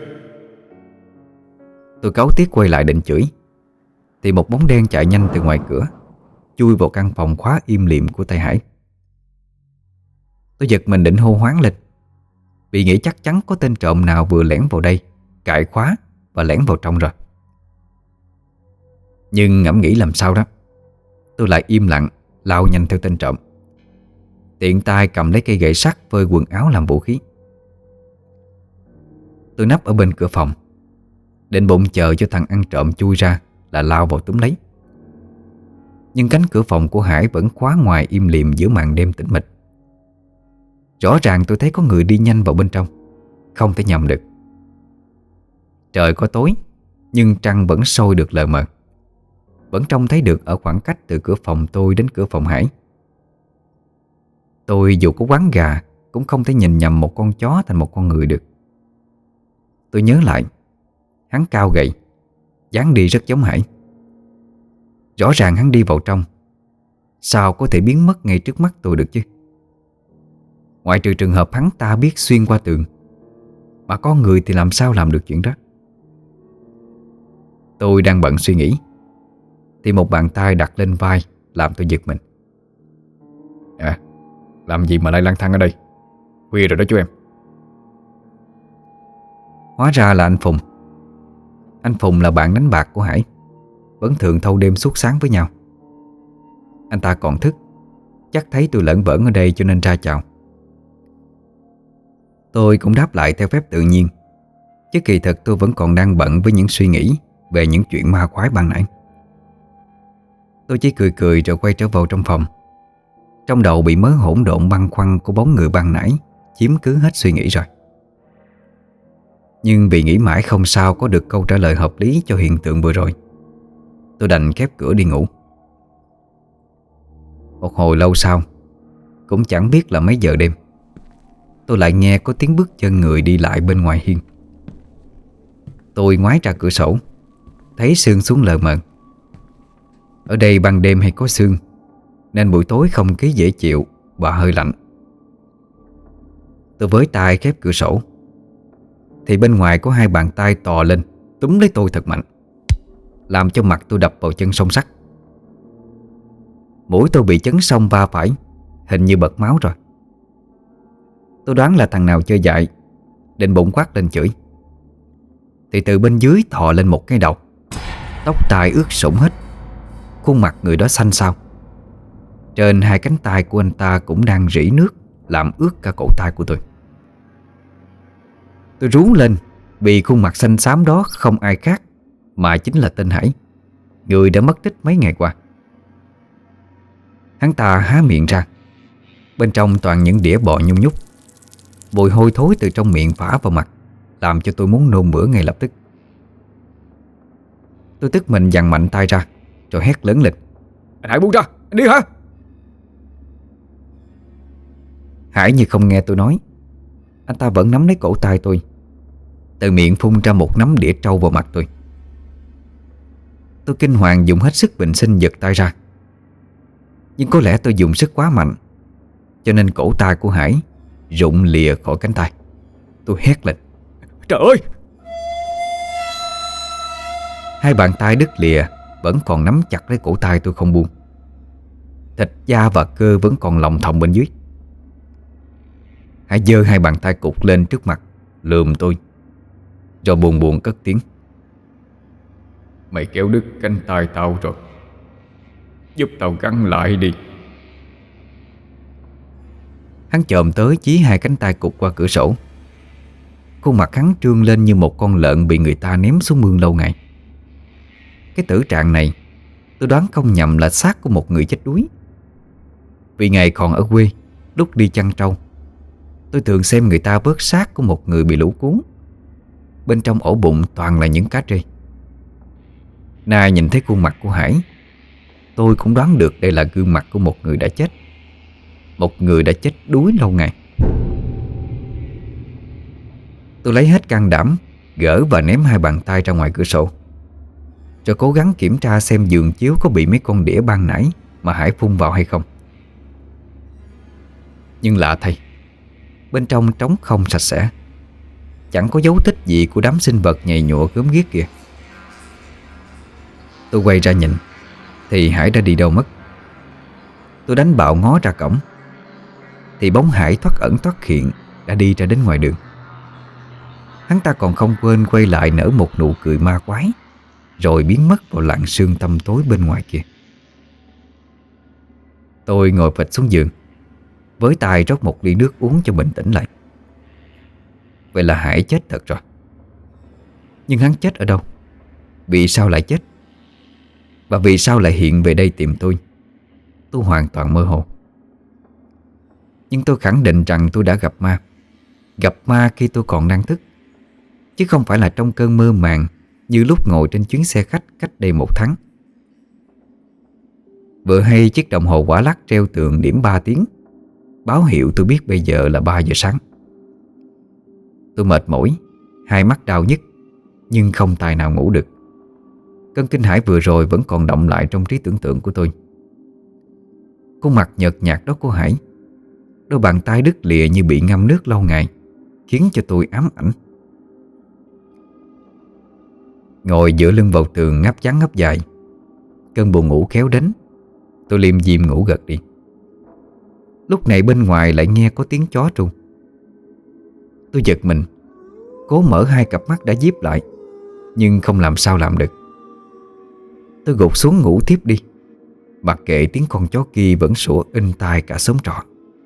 Tôi cáu tiết quay lại định chửi thì một bóng đen chạy nhanh từ ngoài cửa, chui vào căn phòng khóa im lìm của tay Hải. Tôi giật mình định hô hoáng lên, vì nghĩ chắc chắn có tên trộm nào vừa lẻn vào đây, cài khóa và lẻn vào trong rồi. Nhưng ngẫm nghĩ làm sao đó, tôi lại im lặng lao nhanh theo tên trộm, tiện tay cầm lấy cây gậy sắt phơi quần áo làm vũ khí. Tôi nấp ở bên cửa phòng, định bụng chờ cho thằng ăn trộm chui ra là lao vào túm lấy. Nhưng cánh cửa phòng của Hải vẫn khóa ngoài im lìm giữa màn đêm tĩnh mịch. Rõ ràng tôi thấy có người đi nhanh vào bên trong, không thể nhầm được. Trời có tối, nhưng trăng vẫn soi được lờ mờ. Vẫn trông thấy được ở khoảng cách từ cửa phòng tôi đến cửa phòng Hải. Tôi dù có quán gà cũng không thể nhìn nhầm một con chó thành một con người được. Tôi nhớ lại, hắn cao gầy, dáng đi rất giống Hải. Rõ ràng hắn đi vào trong, sao có thể biến mất ngay trước mắt tôi được chứ? Ngoại trừ trường hợp hắn ta biết xuyên qua tường, mà con người thì làm sao làm được chuyện đó? Tôi đang bận suy nghĩ thì một bàn tay đặt lên vai làm tôi giật mình. Làm gì mà lại lang thang ở đây? Khuya rồi đó chú em. Hóa ra là anh Phùng. Anh Phùng là bạn đánh bạc của Hải, vẫn thường thâu đêm suốt sáng với nhau. Anh ta còn thức, chắc thấy tôi lởn vởn ở đây cho nên ra chào. Tôi cũng đáp lại theo phép tự nhiên, chứ kỳ thực tôi vẫn còn đang bận với những suy nghĩ về những chuyện ma quái ban nãy. Tôi chỉ cười cười rồi quay trở vào trong phòng. Trong đầu bị mớ hỗn độn băn khoăn của bóng người ban nãy chiếm cứ hết suy nghĩ rồi. Nhưng vì nghĩ mãi không sao có được câu trả lời hợp lý cho hiện tượng vừa rồi, tôi đành khép cửa đi ngủ. Một hồi lâu sau, cũng chẳng biết là mấy giờ đêm, tôi lại nghe có tiếng bước chân người đi lại bên ngoài hiên. Tôi ngoái ra cửa sổ, thấy sương xuống lờ mờ. Ở đây ban đêm hay có sương, nên buổi tối không khí dễ chịu và hơi lạnh. Tôi với tay khép cửa sổ thì bên ngoài có hai bàn tay tò lên túm lấy tôi thật mạnh, làm cho mặt tôi đập vào chân song sắt. Mũi tôi bị chấn song va phải, hình như bật máu rồi. Tôi đoán là thằng nào chơi dại, định bụng quát lên chửi thì từ bên dưới thò lên một cái đầu, tóc tai ướt sũng hết, khuôn mặt người đó xanh xao. Trên hai cánh tay của anh ta cũng đang rỉ nước, làm ướt cả cổ tay của tôi. Tôi rú lên vì khuôn mặt xanh xám đó không ai khác mà chính là tên Hải, người đã mất tích mấy ngày qua. Hắn ta há miệng ra, bên trong toàn những đĩa bò nhung nhúc. Mùi hôi thối từ trong miệng phả vào mặt, làm cho tôi muốn nôn mửa ngay lập tức. Tôi tức mình giằng mạnh tay ra, rồi hét lớn lên: Anh Hải buông ra, anh đi hả? Hải như không nghe tôi nói. Anh ta vẫn nắm lấy cổ tay tôi, từ miệng phun ra một nắm đĩa trâu vào mặt tôi. Tôi kinh hoàng dùng hết sức bình sinh giật tay ra. Nhưng có lẽ tôi dùng sức quá mạnh, cho nên cổ tay của Hải rụng lìa khỏi cánh tay. Tôi hét lên: Trời ơi! Hai bàn tay đứt lìa vẫn còn nắm chặt lấy cổ tay tôi không buông. Thịt da và cơ vẫn còn lòng thòng bên dưới. Hải giơ hai bàn tay cụt lên trước mặt, lườm tôi, rồi buồn buồn cất tiếng: Mày kéo đứt cánh tay tao rồi, giúp tao gắn lại đi. Hắn chồm tới chí hai cánh tay cụt qua cửa sổ. Khuôn mặt hắn trương lên như một con lợn bị người ta ném xuống mương lâu ngày. Cái tử trạng này tôi đoán không nhầm là xác của một người chết đuối. Vì ngày còn ở quê, lúc đi chăn trâu, tôi thường xem người ta vớt xác của một người bị lũ cuốn. Bên trong ổ bụng toàn là những cá trê. Nay nhìn thấy khuôn mặt của Hải, tôi cũng đoán được đây là gương mặt của một người đã chết. Một người đã chết đuối lâu ngày. Tôi lấy hết can đảm gỡ và ném hai bàn tay ra ngoài cửa sổ, rồi cố gắng kiểm tra xem giường chiếu có bị mấy con đĩa ban nãy mà Hải phun vào hay không. Nhưng lạ thay, bên trong trống không sạch sẽ, chẳng có dấu tích gì của đám sinh vật nhầy nhụa gớm ghiếc kìa. Tôi quay ra nhìn thì Hải đã đi đâu mất. Tôi đánh bạo ngó ra cổng thì bóng Hải thoát ẩn thoát hiện đã đi ra đến ngoài đường. Hắn ta còn không quên quay lại nở một nụ cười ma quái, rồi biến mất vào lặng sương tăm tối bên ngoài kia. Tôi ngồi phịch xuống giường, với tay rót một ly nước uống cho bình tĩnh lại. Vậy là Hải chết thật rồi. Nhưng hắn chết ở đâu? Vì sao lại chết? Và vì sao lại hiện về đây tìm tôi? Tôi hoàn toàn mơ hồ. Nhưng tôi khẳng định rằng tôi đã gặp ma. Gặp ma khi tôi còn đang thức, chứ không phải là trong cơn mơ màng như lúc ngồi trên chuyến xe khách cách đây 1 tháng. Vừa hay chiếc đồng hồ quả lắc treo tường điểm 3 tiếng, báo hiệu tôi biết bây giờ là 3 giờ sáng. Tôi mệt mỏi, hai mắt đau nhức, nhưng không tài nào ngủ được. Cơn kinh hãi vừa rồi vẫn còn đọng lại trong trí tưởng tượng của tôi. Khuôn mặt nhợt nhạt đó của Hải, đôi bàn tay đứt lìa như bị ngâm nước lâu ngày, khiến cho tôi ám ảnh. Ngồi dựa lưng vào tường ngáp trắng ngáp dài, cơn buồn ngủ kéo đến. Tôi liêm diêm ngủ gật đi. Lúc này bên ngoài lại nghe có tiếng chó tru. Tôi giật mình, cố mở hai cặp mắt đã díp lại, nhưng không làm sao làm được. Tôi gục xuống ngủ tiếp đi, mặc kệ tiếng con chó kia vẫn sủa inh tai cả xóm trọ.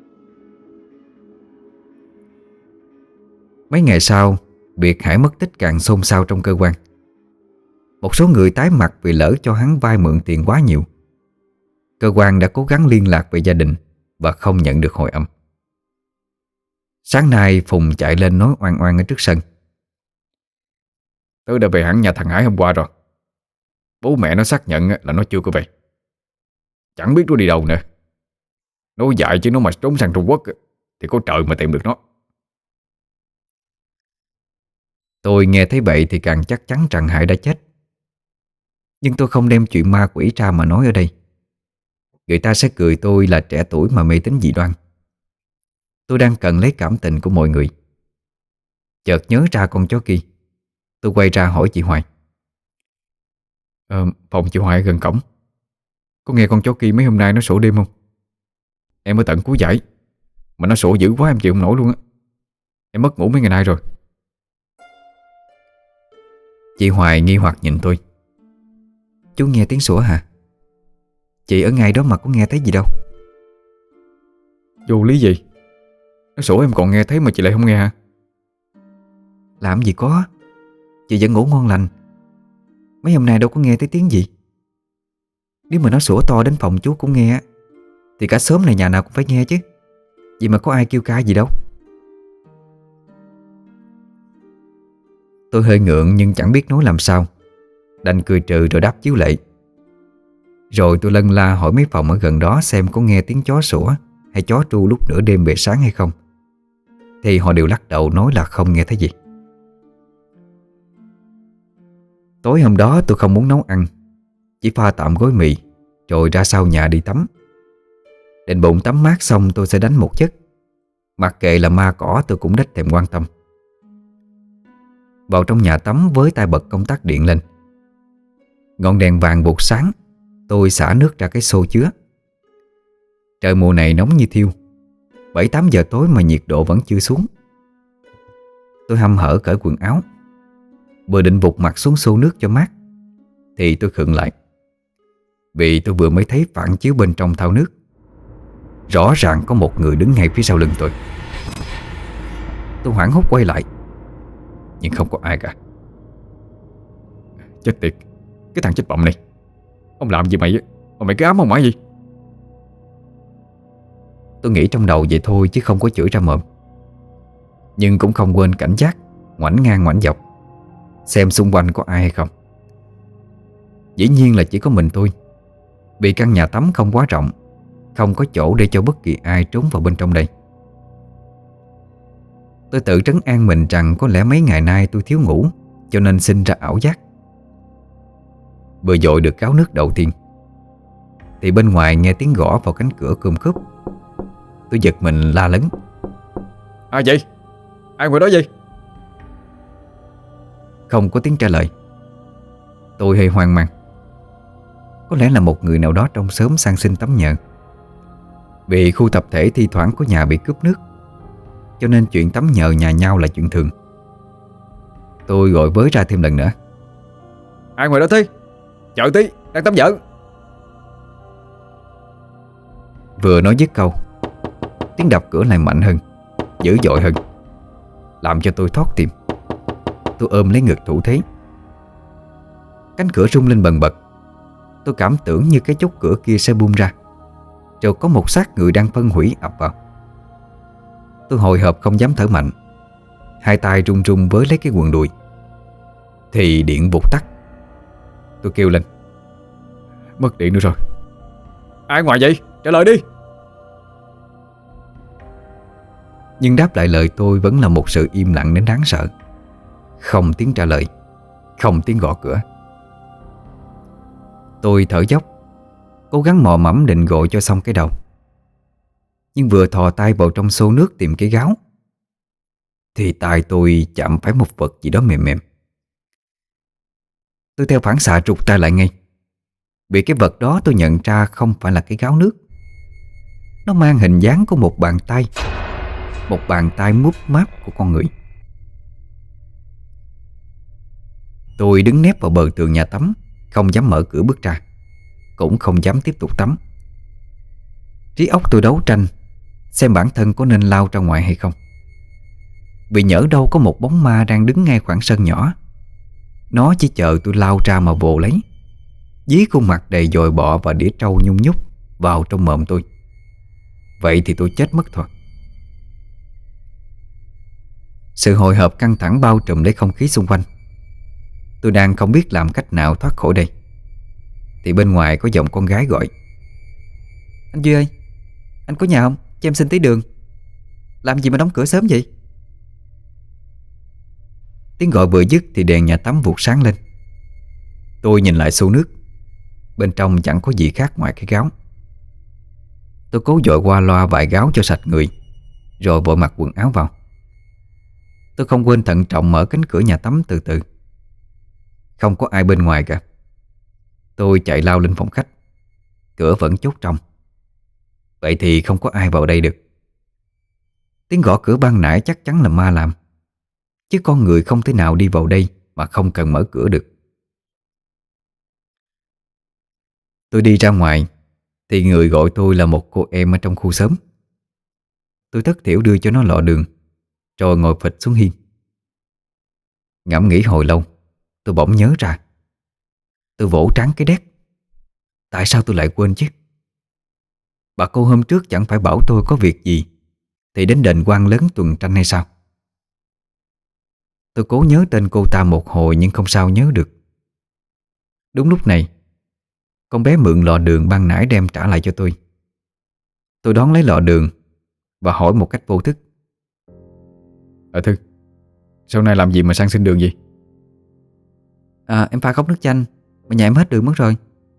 Mấy ngày sau, việc Hải mất tích càng xôn xao trong cơ quan. Một số người tái mặt vì lỡ cho hắn vay mượn tiền quá nhiều. Cơ quan đã cố gắng liên lạc về gia đình và không nhận được hồi âm. Sáng nay Phùng chạy lên nói oan oan ở trước sân. Tớ đã về hẳn nhà thằng Hải hôm qua rồi. Bố mẹ nó xác nhận là nó chưa có về. Chẳng biết nó đi đâu nữa. Nó dại chứ nó mà trốn sang Trung Quốc thì có trời mà tìm được nó. Tôi nghe thấy vậy thì càng chắc chắn rằng Hải đã chết. Nhưng tôi không đem chuyện ma quỷ ra mà nói ở đây. Người ta sẽ cười tôi là trẻ tuổi mà mê tín dị đoan. Tôi đang cần lấy cảm tình của mọi người. Chợt nhớ ra con chó kia, tôi quay ra hỏi chị Hoài. Phòng chị Hoài gần cổng. Có nghe con chó kia mấy hôm nay nó sủa đêm không? Em ở tận cuối dãy mà nó sủa dữ quá em chịu không nổi luôn á. Em mất ngủ mấy ngày nay rồi. Chị Hoài nghi hoặc nhìn tôi. Chú nghe tiếng sủa hả? Chị ở ngay đó mà có nghe thấy gì đâu. Vô lý gì? Nó sủa em còn nghe thấy mà chị lại không nghe hả? Làm gì có, chị vẫn ngủ ngon lành. Mấy hôm nay đâu có nghe thấy tiếng gì. Nếu mà nó sủa to đến phòng chú cũng nghe thì cả xóm này nhà nào cũng phải nghe chứ. Vậy mà có ai kêu ca gì đâu. Tôi hơi ngượng nhưng chẳng biết nói làm sao, đành cười trừ rồi đáp chiếu lệ. Rồi tôi lân la hỏi mấy phòng ở gần đó xem có nghe tiếng chó sủa hay chó tru lúc nửa đêm về sáng hay không. Thì họ đều lắc đầu nói là không nghe thấy gì. Tối hôm đó tôi không muốn nấu ăn, chỉ pha tạm gói mì rồi ra sau nhà đi tắm. Định bụng tắm mát xong tôi sẽ đánh một giấc. Mặc kệ là ma cỏ tôi cũng đếch thèm quan tâm. Vào trong nhà tắm với tay bật công tắc điện lên. Ngọn đèn vàng vụt sáng, tôi xả nước ra cái xô chứa. Trời mùa này nóng như thiêu, 7-8 giờ tối mà nhiệt độ vẫn chưa xuống. Tôi hăm hở cởi quần áo, vừa định vụt mặt xuống xô nước cho mát thì tôi khựng lại. Vì tôi vừa mới thấy phản chiếu bên trong thau nước. Rõ ràng có một người đứng ngay phía sau lưng tôi. Tôi hoảng hốt quay lại, nhưng không có ai cả. Chết tiệt, cái thằng chết bậm này. Ông làm gì mày? Mà mày cứ ám ông hả gì? Tôi nghĩ trong đầu vậy thôi chứ không có chửi ra mồm. Nhưng cũng không quên cảnh giác, ngoảnh ngang ngoảnh dọc, xem xung quanh có ai hay không. Dĩ nhiên là chỉ có mình tôi. Vì căn nhà tắm không quá rộng, không có chỗ để cho bất kỳ ai trốn vào bên trong đây. Tôi tự trấn an mình rằng có lẽ mấy ngày nay tôi thiếu ngủ, cho nên sinh ra ảo giác. Vừa dội được gáo nước đầu tiên, thì bên ngoài nghe tiếng gõ vào cánh cửa cùm cúp. Tôi giật mình la lớn: Ai vậy? Ai ngoài đó vậy? Không có tiếng trả lời. Tôi hơi hoang mang. Có lẽ là một người nào đó trong xóm sang xin tắm nhờ. Vì khu tập thể thi thoảng có nhà bị cướp nước, cho nên chuyện tắm nhờ nhà nhau là chuyện thường. Tôi gọi với ra thêm lần nữa: Ai ngoài đó thế? Chờ tí, đang tắm vợ. Vừa nói dứt câu, tiếng đập cửa lại mạnh hơn, dữ dội hơn, làm cho tôi thót tim. Tôi ôm lấy ngực thủ thế. Cánh cửa rung lên bần bật. Tôi cảm tưởng như cái chốt cửa kia sẽ bung ra, rồi có một xác người đang phân hủy ập vào. Tôi hồi hộp không dám thở mạnh, hai tay run run với lấy cái quần đùi. Thì điện vụt tắt. Tôi kêu lên: Mất điện nữa rồi. Ai ngoài vậy? Trả lời đi. Nhưng đáp lại lời tôi vẫn là một sự im lặng đến đáng sợ. Không tiếng trả lời, không tiếng gõ cửa. Tôi thở dốc, cố gắng mò mẫm định gội cho xong cái đầu. Nhưng vừa thò tay vào trong xô nước tìm cái gáo, thì tay tôi chạm phải một vật gì đó mềm mềm. Tôi theo phản xạ trục tay lại ngay, vì cái vật đó tôi nhận ra không phải là cái gáo nước. Nó mang hình dáng của một bàn tay, một bàn tay múp máp của con người. Tôi đứng nép vào bờ tường nhà tắm, không dám mở cửa bước ra, cũng không dám tiếp tục tắm. Trí óc tôi đấu tranh xem bản thân có nên lao ra ngoài hay không. Vì nhỡ đâu có một bóng ma đang đứng ngay khoảng sân nhỏ. Nó chỉ chờ tôi lao ra mà vồ lấy, dí khuôn mặt đầy dồi bọ và đĩa trâu nhung nhúc vào trong mồm tôi. Vậy thì tôi chết mất thôi. Sự hồi hộp căng thẳng bao trùm lấy không khí xung quanh. Tôi đang không biết làm cách nào thoát khỏi đây, thì bên ngoài có giọng con gái gọi: Anh Duy ơi, anh có nhà không? Cho em xin tí đường. Làm gì mà đóng cửa sớm vậy? Tiếng gọi vừa dứt thì đèn nhà tắm vụt sáng lên. Tôi nhìn lại xô nước. Bên trong chẳng có gì khác ngoài cái gáo. Tôi cố dội qua loa vài gáo cho sạch người, rồi vội mặc quần áo vào. Tôi không quên thận trọng mở cánh cửa nhà tắm từ từ. Không có ai bên ngoài cả. Tôi chạy lao lên phòng khách. Cửa vẫn chốt trong. Vậy thì không có ai vào đây được. Tiếng gõ cửa ban nãy chắc chắn là ma làm, chứ con người không thể nào đi vào đây mà không cần mở cửa được. Tôi đi ra ngoài thì người gọi tôi là một cô em ở trong khu xóm. Tôi thất thểu đưa cho nó lọ đường, rồi ngồi phịch xuống hiên. Ngẫm nghĩ hồi lâu, tôi bỗng nhớ ra. Tôi vỗ trán cái đét. Tại sao tôi lại quên chứ? Bà cô hôm trước chẳng phải bảo tôi có việc gì thì đến đền quan lớn tuần tranh hay sao? Tôi cố nhớ tên cô ta một hồi nhưng không sao nhớ được. Đúng lúc này, con bé mượn lọ đường ban nãy đem trả lại cho tôi. Tôi đón lấy lọ đường và hỏi một cách vô thức: Thư, sau này làm gì mà sang xin đường gì? Em pha cốc nước chanh mà nhà em hết đường mất rồi.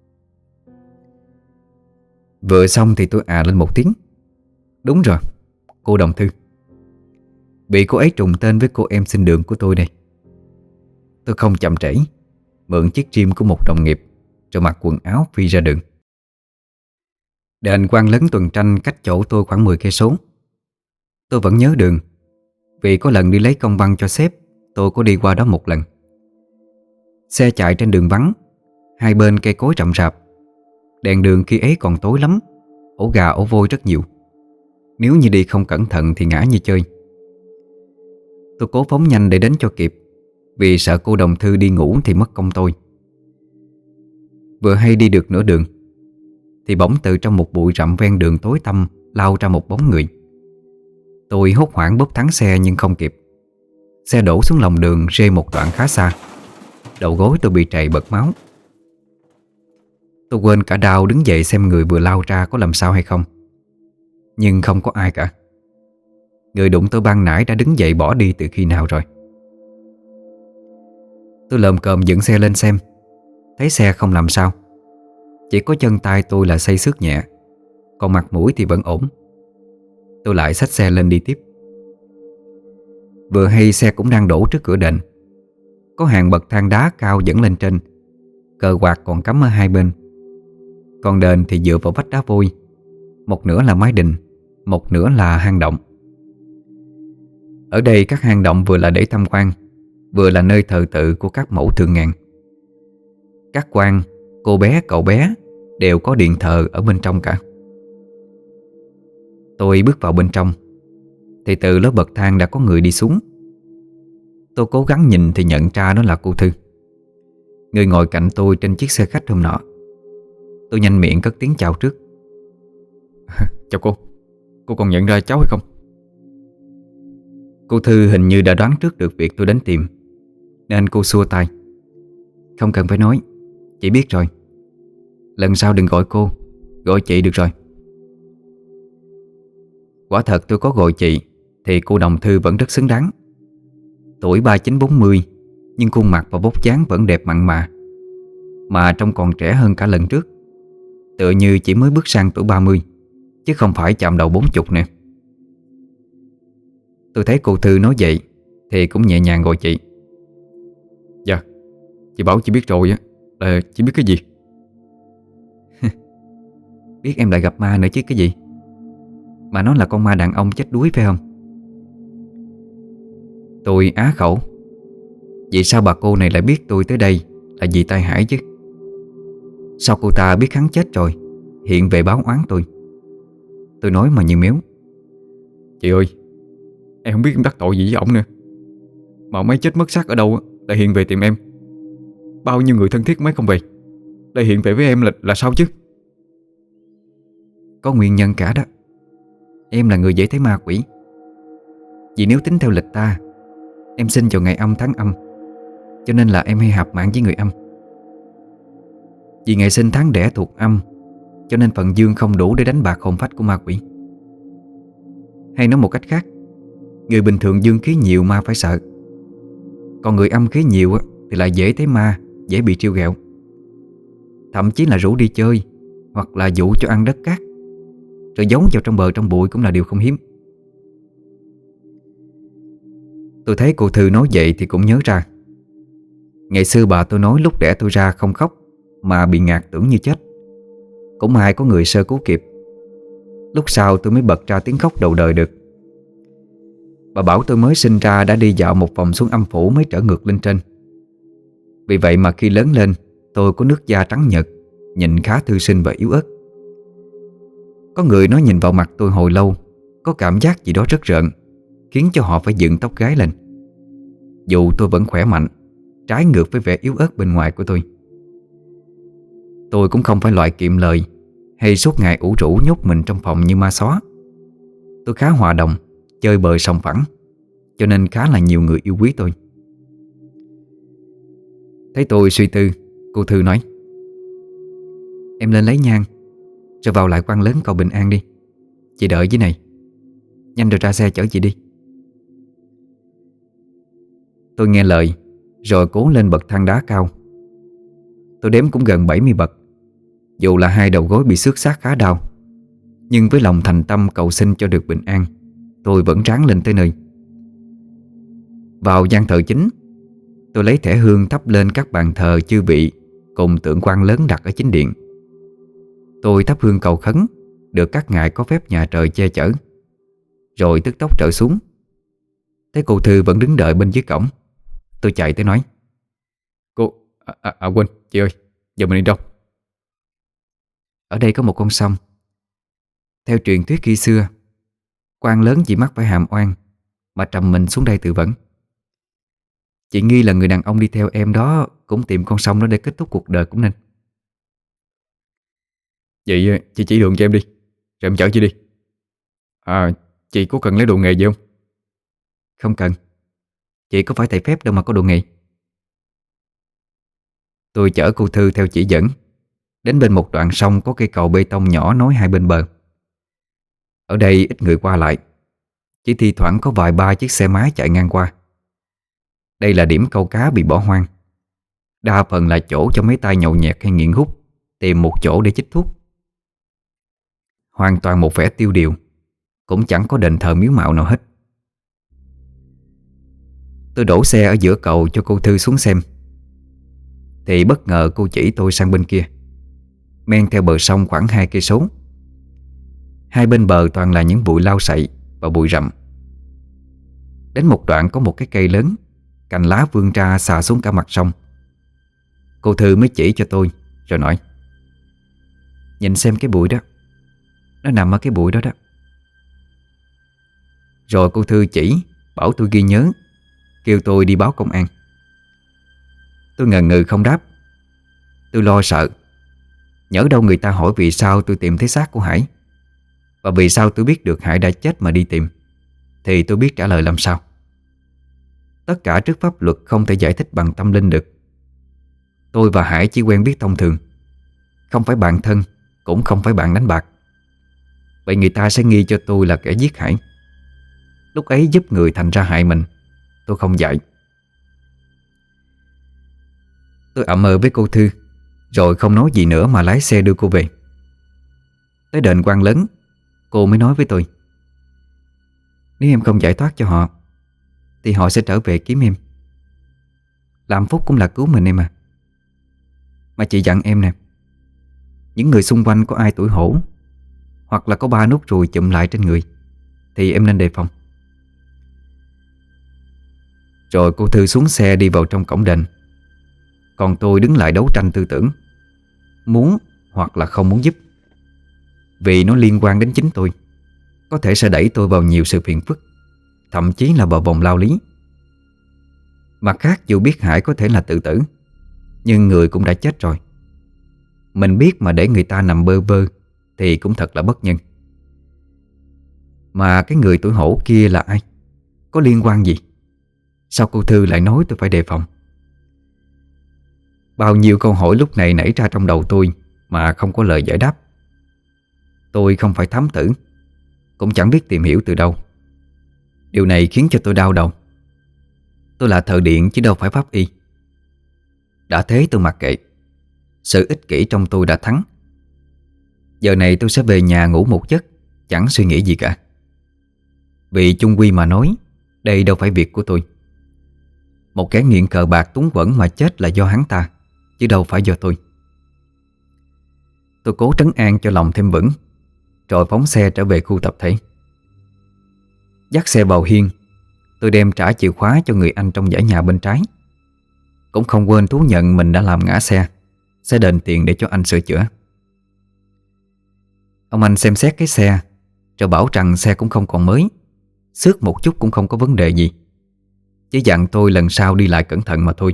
Vừa xong thì tôi lên một tiếng. Đúng rồi, cô Đồng Thư. Bị cô ấy trùng tên với cô em xin đường của tôi đây. Tôi không chậm trễ, mượn chiếc rim của một đồng nghiệp, rồi mặc quần áo phi ra đường. Đền quan lớn tuần tranh cách chỗ tôi khoảng 10 cây số. Tôi vẫn nhớ đường, vì có lần đi lấy công văn cho sếp, tôi có đi qua đó một lần. Xe chạy trên đường vắng, hai bên cây cối rậm rạp. Đèn đường khi ấy còn tối lắm, ổ gà ổ vôi rất nhiều. Nếu như đi không cẩn thận thì ngã như chơi. Tôi cố phóng nhanh để đến cho kịp, vì sợ cô Đồng Thư đi ngủ thì mất công tôi. Vừa hay đi được nửa đường thì bỗng từ trong một bụi rậm ven đường tối tăm lao ra một bóng người. Tôi hốt hoảng bóp thắng xe nhưng không kịp. Xe đổ xuống lòng đường rê một đoạn khá xa. Đầu gối tôi bị trầy bật máu. Tôi quên cả đau đứng dậy xem người vừa lao ra có làm sao hay không. Nhưng không có ai cả. Người đụng tôi ban nãy đã đứng dậy bỏ đi từ khi nào rồi. Tôi lồm cồm dựng xe lên xem, thấy xe không làm sao. Chỉ có chân tay tôi là xây xước nhẹ, còn mặt mũi thì vẫn ổn. Tôi lại xách xe lên đi tiếp. Vừa hay xe cũng đang đổ trước cửa đền. Có hàng bậc thang đá cao dẫn lên trên, cờ quạt còn cắm ở hai bên. Còn đền thì dựa vào vách đá vôi, một nửa là mái đình, một nửa là hang động. Ở đây các hang động vừa là để tham quan, vừa là nơi thờ tự của các mẫu thượng ngàn. Các quan, cô bé, cậu bé đều có điện thờ ở bên trong cả. Tôi bước vào bên trong thì từ lớp bậc thang đã có người đi xuống. Tôi cố gắng nhìn thì nhận ra đó là cô Thư, người ngồi cạnh tôi trên chiếc xe khách hôm nọ. Tôi nhanh miệng cất tiếng chào trước. Chào cô còn nhận ra cháu hay không? Cô Thư hình như đã đoán trước được việc tôi đến tìm, nên cô xua tay. Không cần phải nói, chị biết rồi. Lần sau đừng gọi cô, gọi chị được rồi. Quả thật tôi có gọi chị thì cô Đồng Thư vẫn rất xứng đáng. Tuổi 39-40, nhưng khuôn mặt và vóc dáng vẫn đẹp mặn mà trông còn trẻ hơn cả lần trước. Tựa như chỉ mới bước sang tuổi 30, chứ không phải chạm đầu 40 nè. Tôi thấy cô Thư nói vậy thì cũng nhẹ nhàng gọi chị. Dạ, chị bảo chị biết rồi á, là chị biết cái gì? Biết em lại gặp ma nữa chứ cái gì. Mà nó là con ma đàn ông chết đuối phải không? Tôi á khẩu. Vậy sao bà cô này lại biết tôi tới đây là vì tai hại chứ? Sao cô ta biết hắn chết rồi hiện về báo oán tôi? Tôi nói mà như méo. Chị ơi, em không biết em đắc tội gì với ổng nữa, mà mấy chết mất xác ở đâu lại hiện về tìm em. Bao nhiêu người thân thiết mấy không về, lại hiện về với em là sao chứ? Có nguyên nhân cả đó. Em là người dễ thấy ma quỷ. Vì nếu tính theo lịch ta, em sinh vào ngày âm tháng âm, cho nên là em hay hạp mạng với người âm. Vì ngày sinh tháng đẻ thuộc âm, cho nên phần dương không đủ để đánh bạc hồn phách của ma quỷ. Hay nói một cách khác, người bình thường dương khí nhiều ma phải sợ, còn người âm khí nhiều thì lại dễ thấy ma, dễ bị trêu ghẹo. Thậm chí là rủ đi chơi, hoặc là dụ cho ăn đất cát, rồi giấu vào trong bờ trong bụi cũng là điều không hiếm. Tôi thấy cô Thư nói vậy thì cũng nhớ ra. Ngày xưa bà tôi nói lúc đẻ tôi ra không khóc, mà bị ngạt tưởng như chết. Cũng may có người sơ cứu kịp. Lúc sau tôi mới bật ra tiếng khóc đầu đời được. Bà bảo tôi mới sinh ra đã đi dạo một vòng xuống âm phủ mới trở ngược lên trên. Vì vậy mà khi lớn lên, tôi có nước da trắng nhợt, nhìn khá thư sinh và yếu ớt. Có người nói nhìn vào mặt tôi hồi lâu có cảm giác gì đó rất rợn, khiến cho họ phải dựng tóc gái lên. Dù tôi vẫn khỏe mạnh, trái ngược với vẻ yếu ớt bên ngoài của tôi. Tôi cũng không phải loại kiệm lời hay suốt ngày ủ rũ nhốt mình trong phòng như ma xóa. Tôi khá hòa đồng, chơi bời sòng phẳng, cho nên khá là nhiều người yêu quý tôi. Thấy tôi suy tư, cô Thư nói: Em lên lấy nhang, rồi vào lại quan lớn cầu bình an đi. Chị đợi dưới này. Nhanh rồi ra xe chở chị đi. Tôi nghe lời, rồi cố lên bậc thang đá cao. Tôi đếm cũng gần 70 bậc. Dù là hai đầu gối bị xước xác khá đau, nhưng với lòng thành tâm cầu xin cho được bình an, tôi vẫn ráng lên tới nơi. Vào gian thờ chính, tôi lấy thẻ hương thắp lên các bàn thờ chư vị cùng tượng quan lớn đặt ở chính điện. Tôi thắp hương cầu khấn được các ngài có phép nhà trời che chở, rồi tức tốc trở xuống. Thấy cô Thư vẫn đứng đợi bên dưới cổng, tôi chạy tới nói: Cô, quên, chị ơi, giờ mình đi đâu? Ở đây có một con sông. Theo truyền thuyết khi xưa, quan lớn chỉ mắc phải hàm oan mà trầm mình xuống đây tự vẫn. Chị nghi là người đàn ông đi theo em đó cũng tìm con sông đó để kết thúc cuộc đời cũng nên. Vậy chị chỉ đường cho em đi, rồi em chở chị đi. Chị có cần lấy đồ nghề gì không? Không cần. Chị có phải thầy phép đâu mà có đồ nghề. Tôi chở cô Thư theo chỉ dẫn đến bên một đoạn sông có cây cầu bê tông nhỏ nối hai bên bờ. Ở đây ít người qua lại, chỉ thi thoảng có vài ba chiếc xe máy chạy ngang qua. Đây là điểm câu cá bị bỏ hoang, đa phần là chỗ cho mấy tay nhậu nhẹt hay nghiện hút, tìm một chỗ để chích thuốc. Hoàn toàn một vẻ tiêu điều, cũng chẳng có đền thờ miếu mạo nào hết. Tôi đổ xe ở giữa cầu cho cô Thư xuống xem, thì bất ngờ cô chỉ tôi sang bên kia, men theo bờ sông khoảng 2 cây số. Hai bên bờ toàn là những bụi lau sậy và bụi rậm. Đến một đoạn có một cái cây lớn, cành lá vươn ra xà xuống cả mặt sông. Cô Thư mới chỉ cho tôi rồi nói: "Nhìn xem cái bụi đó, nó nằm ở cái bụi đó đó." Rồi cô Thư chỉ bảo tôi ghi nhớ, kêu tôi đi báo công an. Tôi ngần ngừ không đáp. Tôi lo sợ, nhỡ đâu người ta hỏi vì sao tôi tìm thấy xác của Hải, và vì sao tôi biết được Hải đã chết mà đi tìm, thì tôi biết trả lời làm sao. Tất cả trước pháp luật không thể giải thích bằng tâm linh được. Tôi và Hải chỉ quen biết thông thường, không phải bạn thân, cũng không phải bạn đánh bạc. Vậy người ta sẽ nghi cho tôi là kẻ giết Hải. Lúc ấy giúp người thành ra hại mình, tôi không dạy. Tôi ậm ừ với cô Thư, rồi không nói gì nữa mà lái xe đưa cô về. Tới đền Quan Lớn, cô mới nói với tôi: "Nếu em không giải thoát cho họ, thì họ sẽ trở về kiếm em. Làm phúc cũng là cứu mình em à. Mà chị dặn em nè, những người xung quanh có ai tuổi hổ, hoặc là có 3 nốt ruồi chụm lại trên người, thì em nên đề phòng." Rồi cô Thư xuống xe đi vào trong cổng đền. Còn tôi đứng lại đấu tranh tư tưởng, muốn hoặc là không muốn giúp. Vì nó liên quan đến chính tôi, có thể sẽ đẩy tôi vào nhiều sự phiền phức, thậm chí là vào vòng lao lý. Mặt khác, dù biết Hải có thể là tự tử, nhưng người cũng đã chết rồi. Mình biết mà để người ta nằm bơ vơ thì cũng thật là bất nhân. Mà cái người tuổi hổ kia là ai? Có liên quan gì? Sao cô Thư lại nói tôi phải đề phòng? Bao nhiêu câu hỏi lúc này nảy ra trong đầu tôi mà không có lời giải đáp. Tôi không phải thám tử, cũng chẳng biết tìm hiểu từ đâu. Điều này khiến cho tôi đau đầu. Tôi là thợ điện chứ đâu phải pháp y. Đã thế tôi mặc kệ. Sự ích kỷ trong tôi đã thắng. Giờ này tôi sẽ về nhà ngủ một giấc, chẳng suy nghĩ gì cả. Vì chung quy mà nói, đây đâu phải việc của tôi. Một kẻ nghiện cờ bạc túng quẫn mà chết là do hắn ta, chứ đâu phải do tôi. Tôi cố trấn an cho lòng thêm vững, rồi phóng xe trở về khu tập thể. Dắt xe vào hiên, tôi đem trả chìa khóa cho người anh trong dãy nhà bên trái. Cũng không quên thú nhận mình đã làm ngã xe, sẽ đền tiền để cho anh sửa chữa. Ông anh xem xét cái xe, rồi bảo rằng xe cũng không còn mới, xước một chút cũng không có vấn đề gì, chỉ dặn tôi lần sau đi lại cẩn thận mà thôi.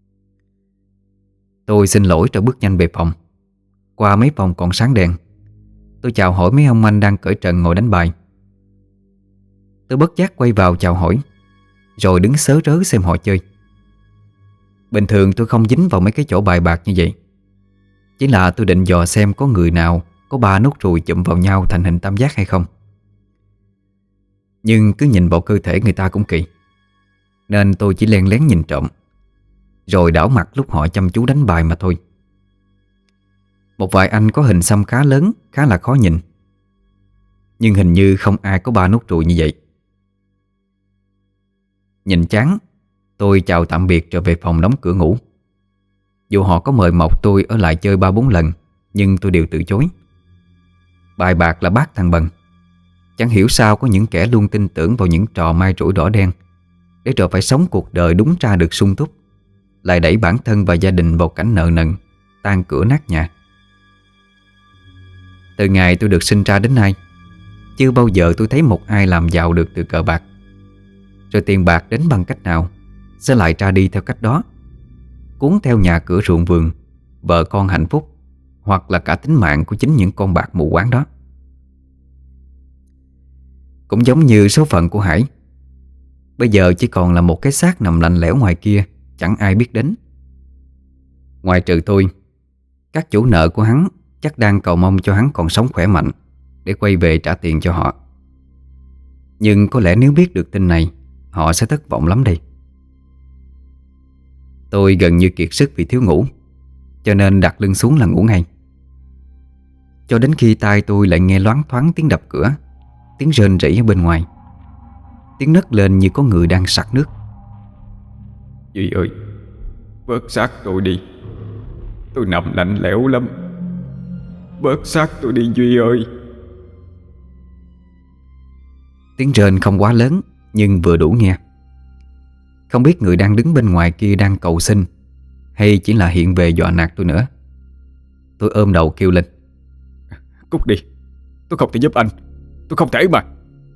Tôi xin lỗi rồi bước nhanh về phòng. Qua mấy phòng còn sáng đèn, tôi chào hỏi mấy ông anh đang cởi trần ngồi đánh bài. Tôi bất giác quay vào chào hỏi, rồi đứng sớ rớ xem họ chơi. Bình thường tôi không dính vào mấy cái chỗ bài bạc như vậy. Chỉ là tôi định dò xem có người nào có 3 nốt ruồi chụm vào nhau thành hình tam giác hay không. Nhưng cứ nhìn vào cơ thể người ta cũng kỳ, nên tôi chỉ len lén nhìn trộm, rồi đảo mặt lúc họ chăm chú đánh bài mà thôi. Một vài anh có hình xăm khá lớn, khá là khó nhìn, nhưng hình như không ai có 3 nốt ruồi như vậy. Nhìn chán, tôi chào tạm biệt rồi về phòng đóng cửa ngủ. Dù họ có mời mọc tôi ở lại chơi 3-4 lần, nhưng tôi đều từ chối. Bài bạc là bát thằng bần. Chẳng hiểu sao có những kẻ luôn tin tưởng vào những trò mai rủi đỏ đen, để rồi phải sống cuộc đời đúng ra được sung túc, lại đẩy bản thân và gia đình vào cảnh nợ nần, tan cửa nát nhà. Từ ngày tôi được sinh ra đến nay, chưa bao giờ tôi thấy một ai làm giàu được từ cờ bạc. Rồi tiền bạc đến bằng cách nào sẽ lại ra đi theo cách đó, cuốn theo nhà cửa ruộng vườn, vợ con hạnh phúc, hoặc là cả tính mạng của chính những con bạc mù quáng đó. Cũng giống như số phận của Hải, bây giờ chỉ còn là một cái xác nằm lạnh lẽo ngoài kia, chẳng ai biết đến. Ngoài trừ tôi, các chủ nợ của hắn chắc đang cầu mong cho hắn còn sống khỏe mạnh để quay về trả tiền cho họ. Nhưng có lẽ nếu biết được tin này, họ sẽ thất vọng lắm đây. Tôi gần như kiệt sức vì thiếu ngủ, cho nên đặt lưng xuống là ngủ ngay. cho đến khi tai tôi lại nghe loáng thoáng tiếng đập cửa, tiếng rên rỉ ở bên ngoài. Tiếng nấc lên như có người đang sặc nước. Duy ơi, bớt xác tôi đi. Tôi nằm lạnh lẽo lắm. Bớt xác tôi đi Duy ơi. Tiếng rên không quá lớn, nhưng vừa đủ nghe. Không biết người đang đứng bên ngoài kia đang cầu xin, hay chỉ là hiện về dọa nạt tôi nữa. Tôi ôm đầu kêu lên: Cút đi, tôi không thể giúp anh. Tôi không thể mà.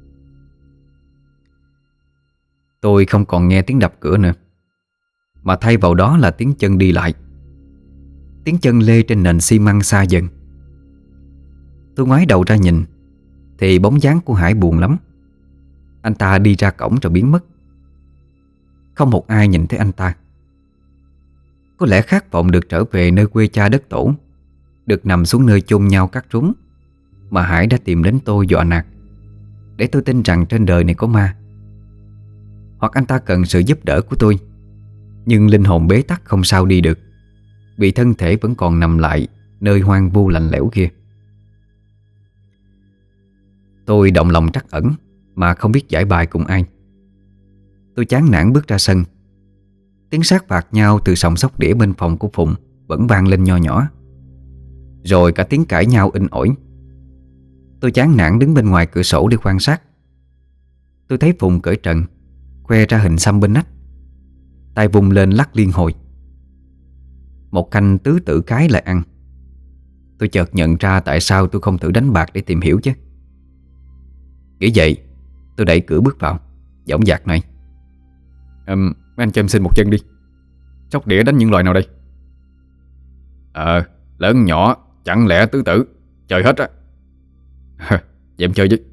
Tôi không còn nghe tiếng đập cửa nữa, mà thay vào đó là tiếng chân đi lại. Tiếng chân lê trên nền xi măng xa dần. Tôi ngoái đầu ra nhìn, thì bóng dáng của Hải buồn lắm. Anh ta đi ra cổng rồi biến mất. Không một ai nhìn thấy anh ta. Có lẽ khát vọng được trở về nơi quê cha đất tổ, được nằm xuống nơi chôn nhau cắt rúng, mà Hải đã tìm đến tôi dọa nạt, để tôi tin rằng trên đời này có ma. Hoặc anh ta cần sự giúp đỡ của tôi, nhưng linh hồn bế tắc không sao đi được, vì thân thể vẫn còn nằm lại nơi hoang vu lạnh lẽo kia. Tôi động lòng trắc ẩn mà không biết giải bài cùng ai. Tôi chán nản bước ra sân. Tiếng sát phạt nhau từ sòng sóc đĩa bên phòng của Phụng vẫn vang lên nho nhỏ, rồi cả tiếng cãi nhau in ỏi. Tôi chán nản đứng bên ngoài cửa sổ để quan sát. Tôi thấy Phụng cởi trần, khoe ra hình xăm bên nách, tay vùng lên lắc liên hồi. Một canh tứ tử cái lại ăn. Tôi chợt nhận ra tại sao tôi không thử đánh bạc để tìm hiểu chứ. Nghĩ vậy, tôi đẩy cửa bước vào, dõng dạc nói: Mấy anh cho em xin một chân đi. Sóc đĩa đánh những loại nào đây? Lớn nhỏ, chẳng lẽ tứ tử, chơi hết á. Vậy em chơi chứ.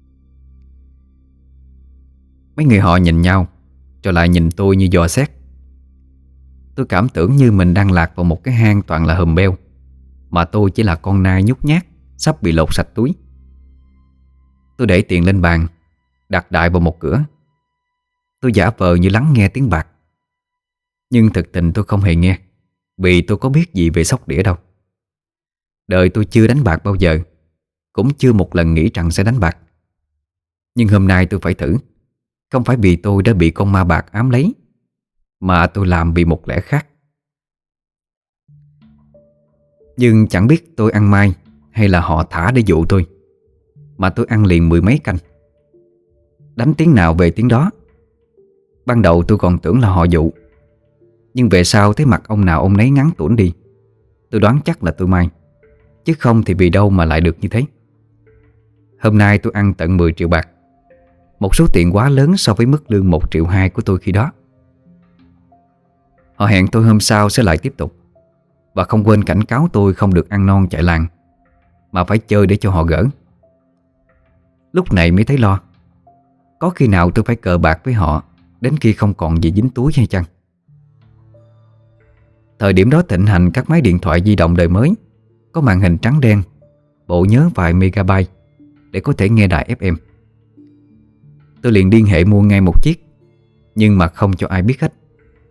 Mấy người họ nhìn nhau, rồi lại nhìn tôi như dò xét. Tôi cảm tưởng như mình đang lạc vào một cái hang toàn là hùm beo, mà tôi chỉ là con nai nhút nhát, sắp bị lột sạch túi. Tôi để tiền lên bàn, đặt đại vào một cửa. Tôi giả vờ như lắng nghe tiếng bạc, nhưng thực tình tôi không hề nghe, vì tôi có biết gì về sóc đĩa đâu. Đời tôi chưa đánh bạc bao giờ, cũng chưa một lần nghĩ rằng sẽ đánh bạc. Nhưng hôm nay tôi phải thử. Không phải vì tôi đã bị con ma bạc ám lấy, mà tôi làm vì một lẽ khác. Nhưng chẳng biết tôi ăn may hay là họ thả để dụ tôi, mà tôi ăn liền mười mấy canh. Đánh tiếng nào về tiếng đó. Ban đầu tôi còn tưởng là họ dụ, nhưng về sau thấy mặt ông nào ông nấy ngắn tuổi đi, tôi đoán chắc là tôi may, chứ không thì vì đâu mà lại được như thế. Hôm nay tôi ăn tận 10 triệu bạc, một số tiền quá lớn so với mức lương 1,2 triệu của tôi khi đó. Họ hẹn tôi hôm sau sẽ lại tiếp tục, và không quên cảnh cáo tôi không được ăn non chạy làng, mà phải chơi để cho họ gỡ. Lúc này mới thấy lo. Có khi nào tôi phải cờ bạc với họ đến khi không còn gì dính túi hay chăng? Thời điểm đó thịnh hành các máy điện thoại di động đời mới, có màn hình trắng đen, bộ nhớ vài megabyte để có thể nghe đài FM. Tôi liền liên hệ mua ngay một chiếc, nhưng mà không cho ai biết hết.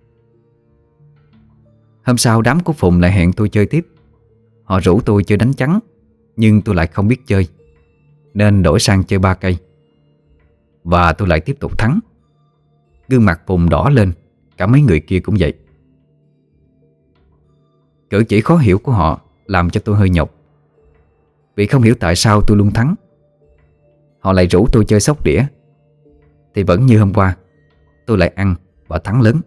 Hôm sau đám của Phụng lại hẹn tôi chơi tiếp. Họ rủ tôi chơi đánh trắng, nhưng tôi lại không biết chơi, nên đổi sang chơi 3 cây. Và tôi lại tiếp tục thắng. Gương mặt Phụng đỏ lên, cả mấy người kia cũng vậy. Cử chỉ khó hiểu của họ làm cho tôi hơi nhột, vì không hiểu tại sao tôi luôn thắng. Họ lại rủ tôi chơi sóc đĩa, thì vẫn như hôm qua, tôi lại ăn và thắng lớn.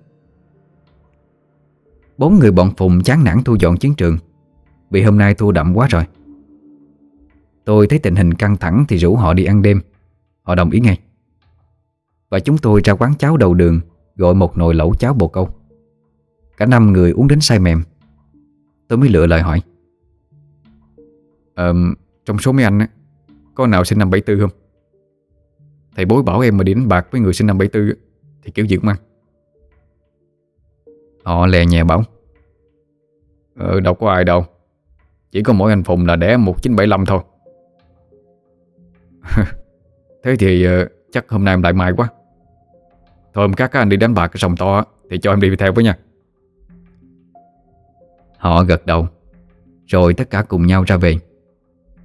4 người bọn Phùng chán nản thu dọn chiến trường, vì hôm nay thua đậm quá rồi. Tôi thấy tình hình căng thẳng thì rủ họ đi ăn đêm. Họ đồng ý ngay. Và chúng tôi ra quán cháo đầu đường, gọi một nồi lẩu cháo bồ câu. Cả 5 người uống đến say mềm. Tôi mới lựa lời hỏi: Trong số mấy anh á, có nào sinh năm 74 không? Thầy bối bảo em mà đi đánh bạc với người sinh năm 74 á, thì kiểu gì cũng ăn. Họ lè nhẹ bảo: Đâu có ai đâu. Chỉ có mỗi anh Phùng là đẻ 1975 thôi. Thế thì chắc hôm nay em lại may quá. Thôi hôm các anh đi đánh bạc cái sòng to á, thì cho em đi theo với nha. Họ gật đầu, rồi tất cả cùng nhau ra về.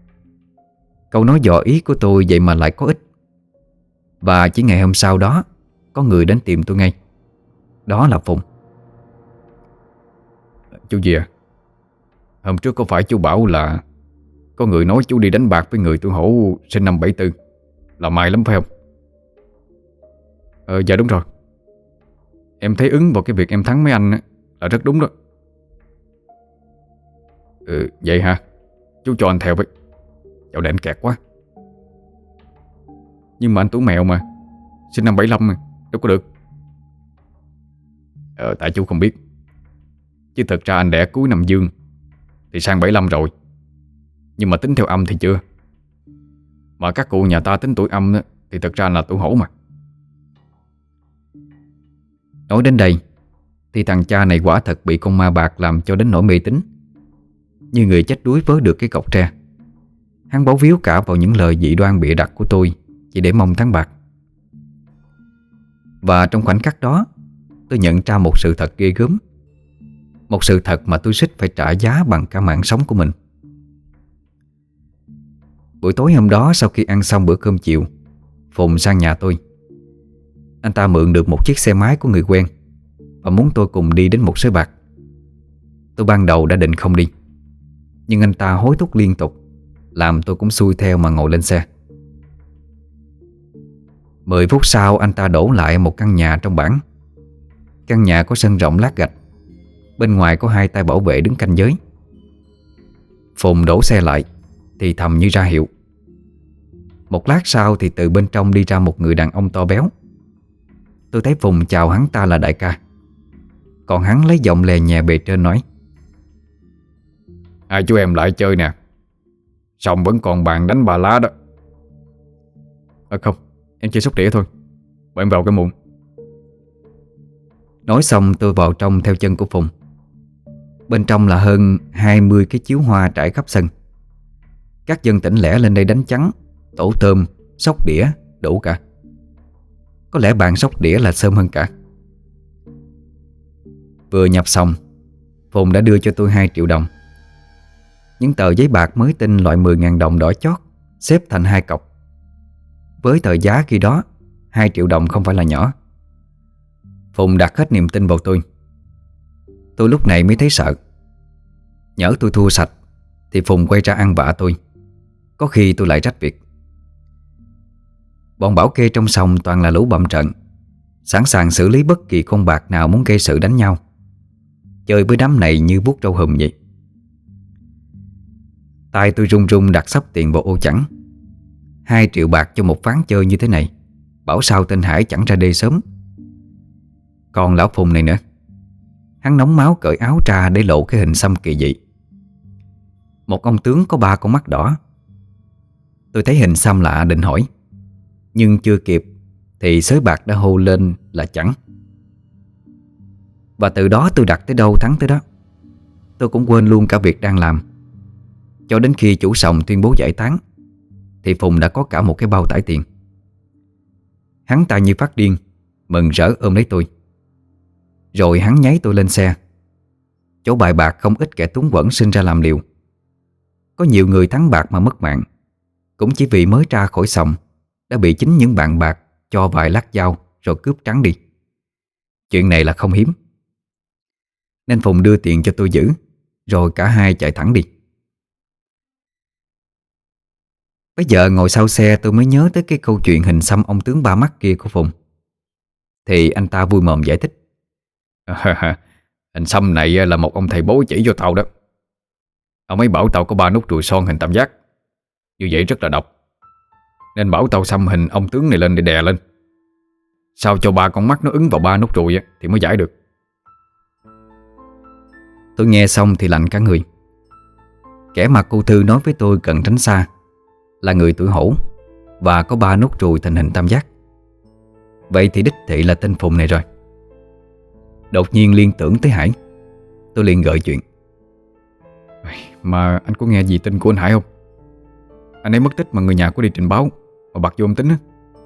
Câu nói dò ý của tôi vậy mà lại có ích. Và chỉ ngày hôm sau đó có người đến tìm tôi ngay. Đó là Phùng. Chú gì à? Hôm trước có phải chú bảo là có người nói chú đi đánh bạc với người tuổi Hổ sinh năm 74, là may lắm phải không? Dạ đúng rồi. Em thấy ứng vào cái việc em thắng mấy anh á, là rất đúng đó. Vậy hả? Chú cho anh theo với. Dạo này anh kẹt quá. Nhưng mà anh Tú Mèo mà, sinh năm 75 mà, đâu có được. Tại chú không biết. Chứ thật ra anh đẻ cuối năm Dương thì sang 75 rồi. Nhưng mà tính theo âm thì chưa. Mà các cụ nhà ta tính tuổi âm á, thì thật ra là tuổi Hổ mà. Nói đến đây thì thằng cha này quả thật bị con ma bạc làm cho đến nỗi mê tín, như người chết đuối vớ được cái cọc tre. Hắn bấu víu cả vào những lời dị đoan bịa đặt của tôi chỉ để mong thắng bạc. Và trong khoảnh khắc đó, tôi nhận ra một sự thật ghê gớm. Một sự thật mà tôi suýt phải trả giá bằng cả mạng sống của mình. Buổi tối hôm đó, sau khi ăn xong bữa cơm chiều, Phùng sang nhà tôi. Anh ta mượn được một chiếc xe máy của người quen và muốn tôi cùng đi đến một sới bạc. Tôi ban đầu đã định không đi, nhưng anh ta hối thúc liên tục, làm tôi cũng xuôi theo mà ngồi lên xe. 10 phút sau, anh ta đổ lại một căn nhà trong bản. Căn nhà có sân rộng lát gạch. Bên ngoài có 2 tay bảo vệ đứng canh giới. Phùng đổ xe lại thì thầm như ra hiệu. Một lát sau thì từ bên trong đi ra một người đàn ông to béo. Tôi thấy Phùng chào hắn ta là đại ca. Còn hắn lấy giọng lè nhẹ bề trên nói: Hai chú em lại chơi nè. Xong vẫn còn bàn đánh bà lá đó. Không, em chơi sóc đĩa thôi. Bọn em vào cái muộn. Nói xong tôi vào trong theo chân của Phùng. Bên trong là hơn 20 cái chiếu hoa trải khắp sân. Các dân tỉnh lẻ lên đây đánh trắng, tổ tôm, sóc đĩa, đủ cả. Có lẽ bàn sóc đĩa là sớm hơn cả. Vừa nhập xong, Phùng đã đưa cho tôi 2 triệu đồng. Những tờ giấy bạc mới tinh loại 10.000 đồng đỏ chót, xếp thành 2 cọc. Với thời giá khi đó, 2 triệu đồng không phải là nhỏ. Phùng đặt hết niềm tin vào tôi. Tôi lúc này mới thấy sợ. Nhỡ tôi thua sạch thì Phùng quay ra ăn vạ tôi. Có khi tôi lại trách việc. Bọn bảo kê trong sòng toàn là lũ bậm trận, sẵn sàng xử lý bất kỳ con bạc nào muốn gây sự đánh nhau. Chơi với đám này như vuốt râu hùm vậy. Tay tôi run run đặt xấp tiền vào ô chẵn. 2 triệu bạc cho một ván chơi như thế này, bảo sao tên Hải chẳng ra đê sớm. Còn lão Phùng này nữa, hắn nóng máu cởi áo ra để lộ cái hình xăm kỳ dị. Một ông tướng có 3 con mắt đỏ. Tôi thấy hình xăm lạ định hỏi, nhưng chưa kịp thì sới bạc đã hô lên là chẳng. Và từ đó tôi đặt tới đâu thắng tới đó. Tôi cũng quên luôn cả việc đang làm. Cho đến khi chủ sòng tuyên bố giải tán thì Phùng đã có cả một cái bao tải tiền. Hắn ta như phát điên, mừng rỡ ôm lấy tôi. Rồi hắn nháy tôi lên xe. Chỗ bài bạc không ít kẻ túng quẫn sinh ra làm liều. Có nhiều người thắng bạc mà mất mạng, cũng chỉ vì mới ra khỏi sòng đã bị chính những bạn bạc cho vài lát dao rồi cướp trắng đi. Chuyện này là không hiếm. Nên Phùng đưa tiền cho tôi giữ, rồi cả hai chạy thẳng đi. Bây giờ ngồi sau xe tôi mới nhớ tới cái câu chuyện hình xăm ông tướng 3 mắt kia của Phùng. Thì anh ta vui mồm giải thích: Hình xăm này là một ông thầy bói chỉ cho tao đó. Ông ấy bảo tao có 3 nút ruồi son hình tam giác. Như vậy rất là độc, nên bảo tao xăm hình ông tướng này lên để đè lên. Sao cho 3 con mắt nó ứng vào 3 nút ruồi thì mới giải được. Tôi nghe xong thì lạnh cả người. Kẻ mà cô Thư nói với tôi cần tránh xa là người tuổi Hổ và có 3 nút ruồi thành hình tam giác. Vậy thì đích thị là tên Phùng này rồi. Đột nhiên liên tưởng tới Hải. Tôi liền gợi chuyện: Mà anh có nghe gì tin của anh Hải không? Anh ấy mất tích mà người nhà có đi trình báo mà bạc vô âm tính á.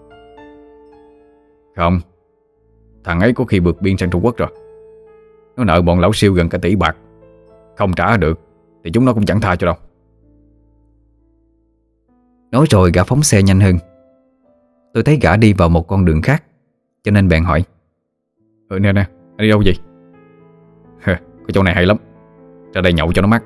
Không, thằng ấy có khi vượt biên sang Trung Quốc rồi. Nó nợ bọn lão siêu gần cả tỷ bạc. Không trả được thì chúng nó cũng chẳng tha cho đâu. Nói rồi gã phóng xe nhanh hơn. Tôi thấy gã đi vào một con đường khác, cho nên bèn hỏi: Nè nè, anh đi đâu vậy? Cái chỗ này hay lắm, ra đây nhậu cho nó mát.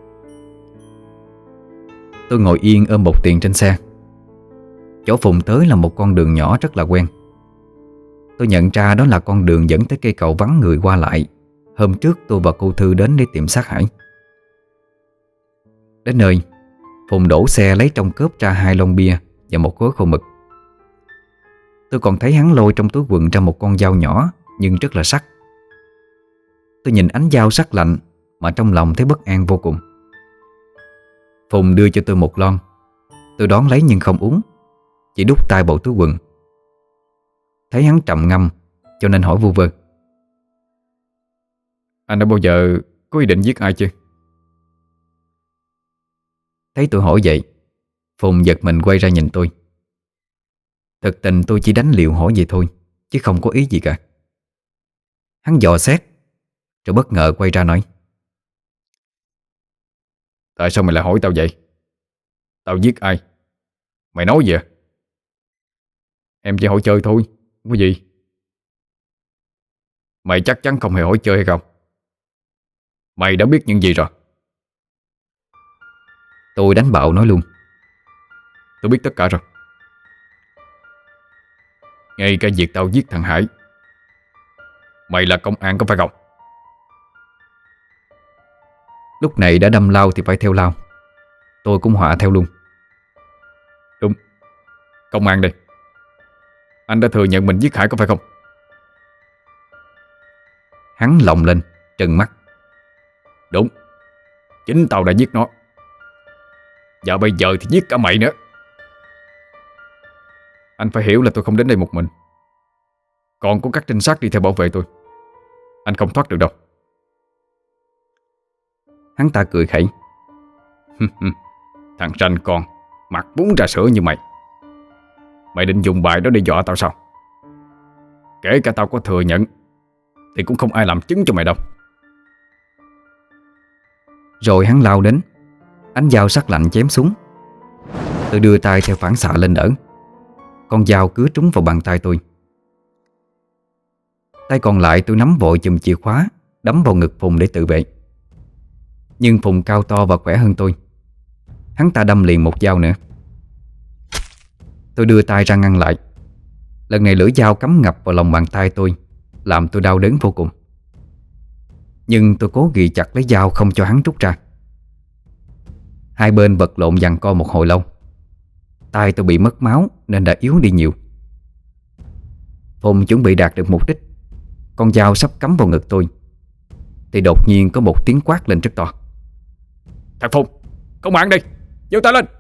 Tôi ngồi yên ôm bọc tiền trên xe. Chỗ Phùng tới là một con đường nhỏ rất là quen. Tôi nhận ra đó là con đường dẫn tới cây cầu vắng người qua lại hôm trước tôi và cô Thư đến để tìm xác Hải. Đến nơi, Phùng đổ xe lấy trong cốp ra 2 lon bia và một khối khô mực. Tôi còn thấy hắn lôi trong túi quần ra một con dao nhỏ nhưng rất là sắc. Tôi nhìn ánh dao sắc lạnh mà trong lòng thấy bất an vô cùng. Phùng đưa cho tôi một lon. Tôi đón lấy nhưng không uống, chỉ đút tay bộ túi quần. Thấy hắn trầm ngâm cho nên hỏi vu vơ: Anh đã bao giờ có ý định giết ai chưa? Thấy tôi hỏi vậy, Phùng giật mình quay ra nhìn tôi. Thực tình tôi chỉ đánh liều hỏi vậy thôi, chứ không có ý gì cả. Hắn dò xét rồi bất ngờ quay ra nói: Tại sao mày lại hỏi tao vậy? Tao giết ai? Mày nói gì à? Em chỉ hỏi chơi thôi, không có gì. Mày chắc chắn không hề hỏi chơi hay không? Mày đã biết những gì rồi? Tôi đánh bạo nói luôn: Tôi biết tất cả rồi. Ngay cả việc tao giết thằng Hải. Mày là công an có phải không? Lúc này đã đâm lao thì phải theo lao. Tôi cũng họa theo luôn: Đúng, công an đây. Anh đã thừa nhận mình giết Hải có phải không? Hắn lồng lên, trừng mắt: Đúng, chính tao đã giết nó. Và bây giờ thì giết cả mày nữa. Anh phải hiểu là tôi không đến đây một mình. Còn có các trinh sát đi theo bảo vệ tôi. Anh không thoát được đâu. Hắn ta cười khẩy: Thằng ranh con, mặt bún trà sữa như mày. Mày định dùng bài đó để dọa tao sao? Kể cả tao có thừa nhận thì cũng không ai làm chứng cho mày đâu. Rồi hắn lao đến, ánh dao sắc lạnh chém xuống. Tôi đưa tay theo phản xạ lên đỡ. Con dao cứa trúng vào bàn tay tôi. Tay còn lại tôi nắm vội chùm chìa khóa, đấm vào ngực Phùng để tự vệ. Nhưng Phùng cao to và khỏe hơn tôi. Hắn ta đâm liền một dao nữa. Tôi đưa tay ra ngăn lại. Lần này lưỡi dao cắm ngập vào lòng bàn tay tôi, làm tôi đau đớn vô cùng. Nhưng tôi cố ghi chặt lấy dao không cho hắn rút ra. Hai bên vật lộn giằng co một hồi lâu. Tay tôi bị mất máu nên đã yếu đi nhiều. Phùng chuẩn bị đạt được mục đích, con dao sắp cắm vào ngực tôi, thì đột nhiên có một tiếng quát lên rất to: Thằng Phùng, công an đây, giơ tay lên.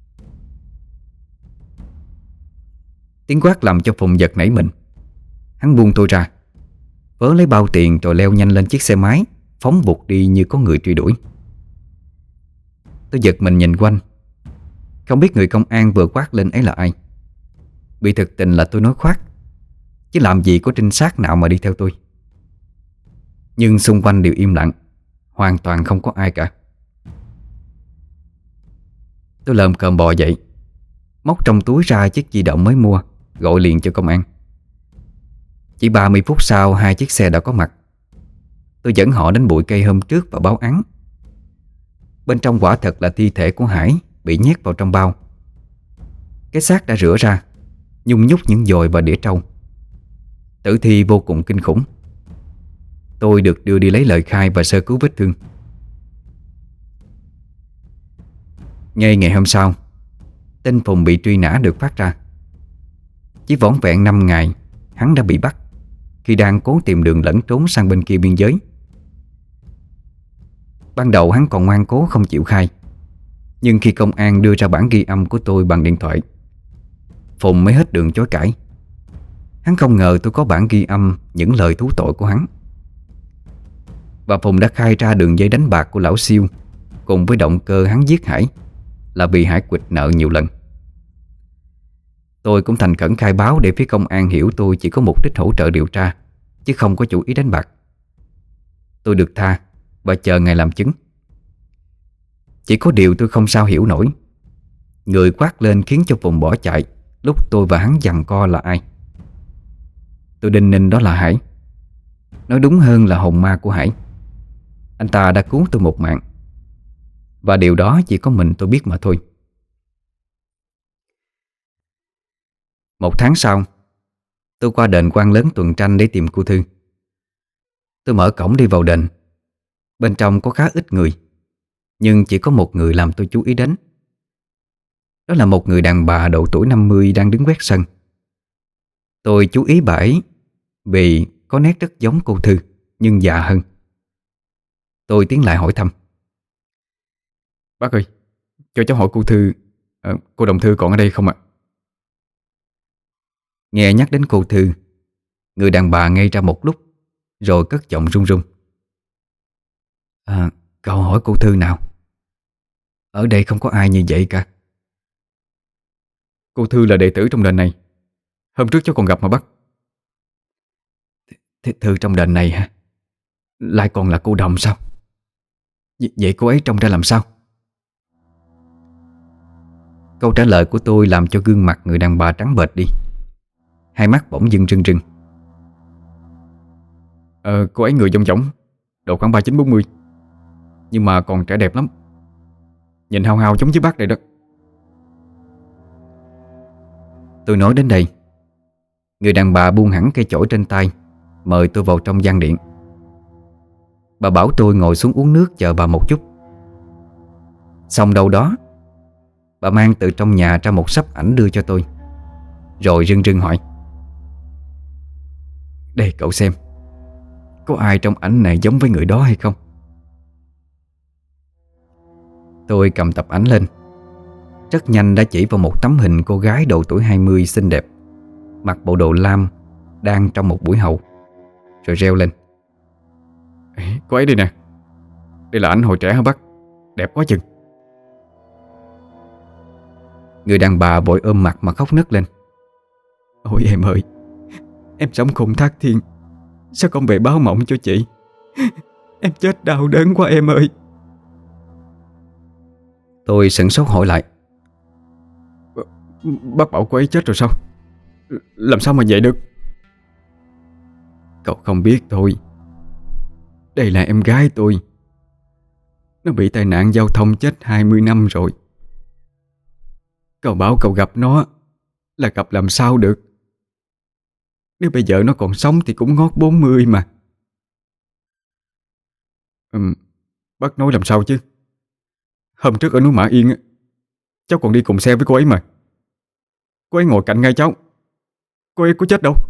Tiếng quát làm cho Phùng giật nảy mình. Hắn buông tôi ra, vớ lấy bao tiền rồi leo nhanh lên chiếc xe máy, phóng vụt đi như có người truy đuổi. Tôi giật mình nhìn quanh, không biết người công an vừa quát lên ấy là ai. Bị thực tình là tôi nói khoác, chứ làm gì có trinh sát nào mà đi theo tôi. Nhưng xung quanh đều im lặng, hoàn toàn không có ai cả. Tôi lồm cồm bò dậy, móc trong túi ra chiếc di động mới mua, gọi liền cho công an. Chỉ 30 phút sau 2 chiếc xe đã có mặt. Tôi dẫn họ đến bụi cây hôm trước và báo án. Bên trong quả thật là thi thể của Hải bị nhét vào trong bao. Cái xác đã rửa ra, nhung nhúc những dồi và đĩa trâu. Tử thi vô cùng kinh khủng. Tôi được đưa đi lấy lời khai và sơ cứu vết thương. Ngay ngày hôm sau, tên Phùng bị truy nã được phát ra. Chỉ vỏn vẹn 5 ngày, hắn đã bị bắt khi đang cố tìm đường lẫn trốn sang bên kia biên giới. Ban đầu hắn còn ngoan cố không chịu khai. Nhưng khi công an đưa ra bản ghi âm của tôi bằng điện thoại, Phùng mới hết đường chối cãi. Hắn không ngờ tôi có bản ghi âm những lời thú tội của hắn. Và Phùng đã khai ra đường dây đánh bạc của lão Siêu, cùng với động cơ hắn giết Hải là bị Hải quỵt nợ nhiều lần. Tôi cũng thành khẩn khai báo để phía công an hiểu tôi chỉ có mục đích hỗ trợ điều tra, chứ không có chủ ý đánh bạc. Tôi được tha và chờ ngày làm chứng. Chỉ có điều tôi không sao hiểu nổi. Người quát lên khiến cho Phùng bỏ chạy lúc tôi và hắn giằng co là ai. Tôi đinh ninh đó là Hải. Nói đúng hơn là hồn ma của Hải. Anh ta đã cứu tôi một mạng, và điều đó chỉ có mình tôi biết mà thôi. Một tháng sau, tôi qua đền Quan Lớn tuần tranh để tìm cô Thư. Tôi mở cổng đi vào đền. Bên trong có khá ít người, nhưng chỉ có một người làm tôi chú ý đến. Đó là một người đàn bà độ tuổi 50 đang đứng quét sân. Tôi chú ý bà ấy vì có nét rất giống cô Thư, nhưng già hơn. Tôi tiến lại hỏi thăm. Bác ơi, cho cháu hỏi cô Thư, cô Đồng Thư còn ở đây không ạ? Nghe nhắc đến cô Thư, người đàn bà ngây ra một lúc, rồi cất giọng run run. Cậu hỏi cô Thư nào? Ở đây không có ai như vậy cả. Cô Thư là đệ tử trong đền này. Hôm trước cháu còn gặp mà bác. Thư trong đền này hả? Lại còn là cô Đồng sao? Vậy cô ấy trông ra làm sao? Câu trả lời của tôi làm cho gương mặt người đàn bà trắng bệch đi. Hai mắt bỗng dưng rưng rưng. Cô ấy người dong dỏng, độ khoảng 39-40, nhưng mà còn trẻ đẹp lắm. Nhìn hao hao giống với bác đây đó. Tôi nói đến đây, người đàn bà buông hẳn cây chổi trên tay, mời tôi vào trong gian điện. Bà bảo tôi ngồi xuống uống nước chờ bà một chút. Xong đâu đó, bà mang từ trong nhà ra một sấp ảnh đưa cho tôi, rồi rưng rưng hỏi. Đây cậu xem, có ai trong ảnh này giống với người đó hay không? Tôi cầm tập ảnh lên. Rất nhanh đã chỉ vào một tấm hình cô gái độ tuổi 20 xinh đẹp, mặc bộ đồ lam, đang trong một buổi hậu, rồi reo lên. Cô ấy đây nè. Đây là ảnh hồi trẻ hả bác? Đẹp quá chừng. Người đàn bà vội ôm mặt mà khóc nấc lên. Ôi em ơi, em sống khủng thác thiên, sao không về báo mộng cho chị? Em chết đau đớn quá em ơi. Tôi sửng sốt hỏi lại. Bác bảo cô ấy chết rồi sao? Làm sao mà vậy được? Cậu không biết thôi. Đây là em gái tôi. Nó bị tai nạn giao thông chết 20 năm rồi. Cậu bảo cậu gặp nó là gặp làm sao được? Nếu bây giờ nó còn sống thì cũng ngót 40 mà. Bác nói làm sao chứ? Hôm trước ở núi Mã Yên, cháu còn đi cùng xe với cô ấy mà. Cô ấy ngồi cạnh ngay cháu. Cô ấy có chết đâu.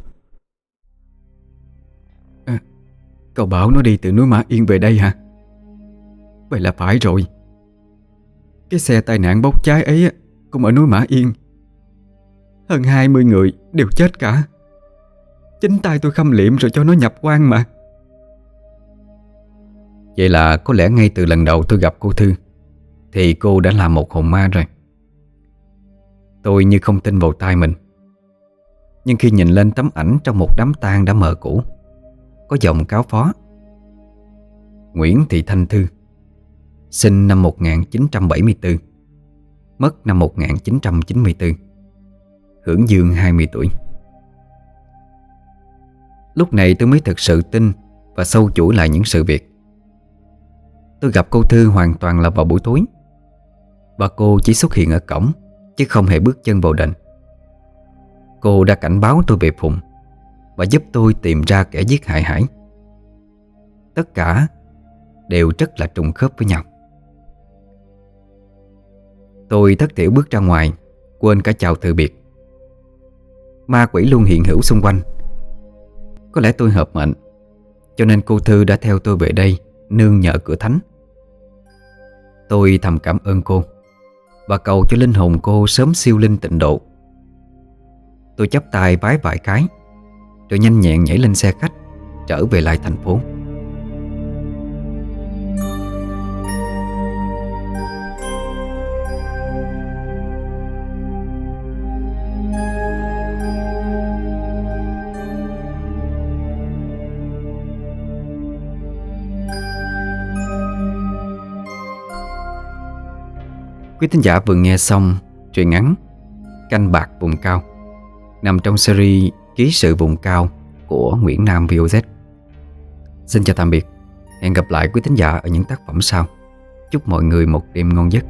Cậu bảo nó đi từ núi Mã Yên về đây hả? Vậy là phải rồi. Cái xe tai nạn bốc cháy ấy cũng ở núi Mã Yên. Hơn 20 người đều chết cả. Chính tay tôi khâm liệm rồi cho nó nhập quan mà. Vậy là có lẽ ngay từ lần đầu tôi gặp cô Thư thì cô đã là một hồn ma rồi. Tôi như không tin vào tai mình. Nhưng khi nhìn lên tấm ảnh trong một đám tang đã mờ cũ, có dòng cáo phó: Nguyễn Thị Thanh Thư, sinh năm 1974, mất năm 1994, hưởng dương 20 tuổi. Lúc này tôi mới thực sự tin và sâu chuỗi lại những sự việc. Tôi gặp cô Thư hoàn toàn là vào buổi tối, và cô chỉ xuất hiện ở cổng chứ không hề bước chân vào đền. Cô đã cảnh báo tôi về Phùng và giúp tôi tìm ra kẻ giết hại Hải. Tất cả đều rất là trùng khớp với nhau. Tôi thất thiểu bước ra ngoài, quên cả chào từ biệt. Ma quỷ luôn hiện hữu xung quanh. Có lẽ tôi hợp mệnh, cho nên cô Thư đã theo tôi về đây nương nhờ cửa thánh. Tôi thầm cảm ơn cô và cầu cho linh hồn cô sớm siêu linh tịnh độ. Tôi chắp tay vái vài cái, rồi nhanh nhẹn nhảy lên xe khách trở về lại thành phố. Quý thính giả vừa nghe xong truyện ngắn Canh bạc vùng cao, nằm trong series Ký sự vùng cao của Nguyễn Nam VOZ. Xin chào tạm biệt. Hẹn gặp lại quý thính giả ở những tác phẩm sau. Chúc mọi người một đêm ngon giấc.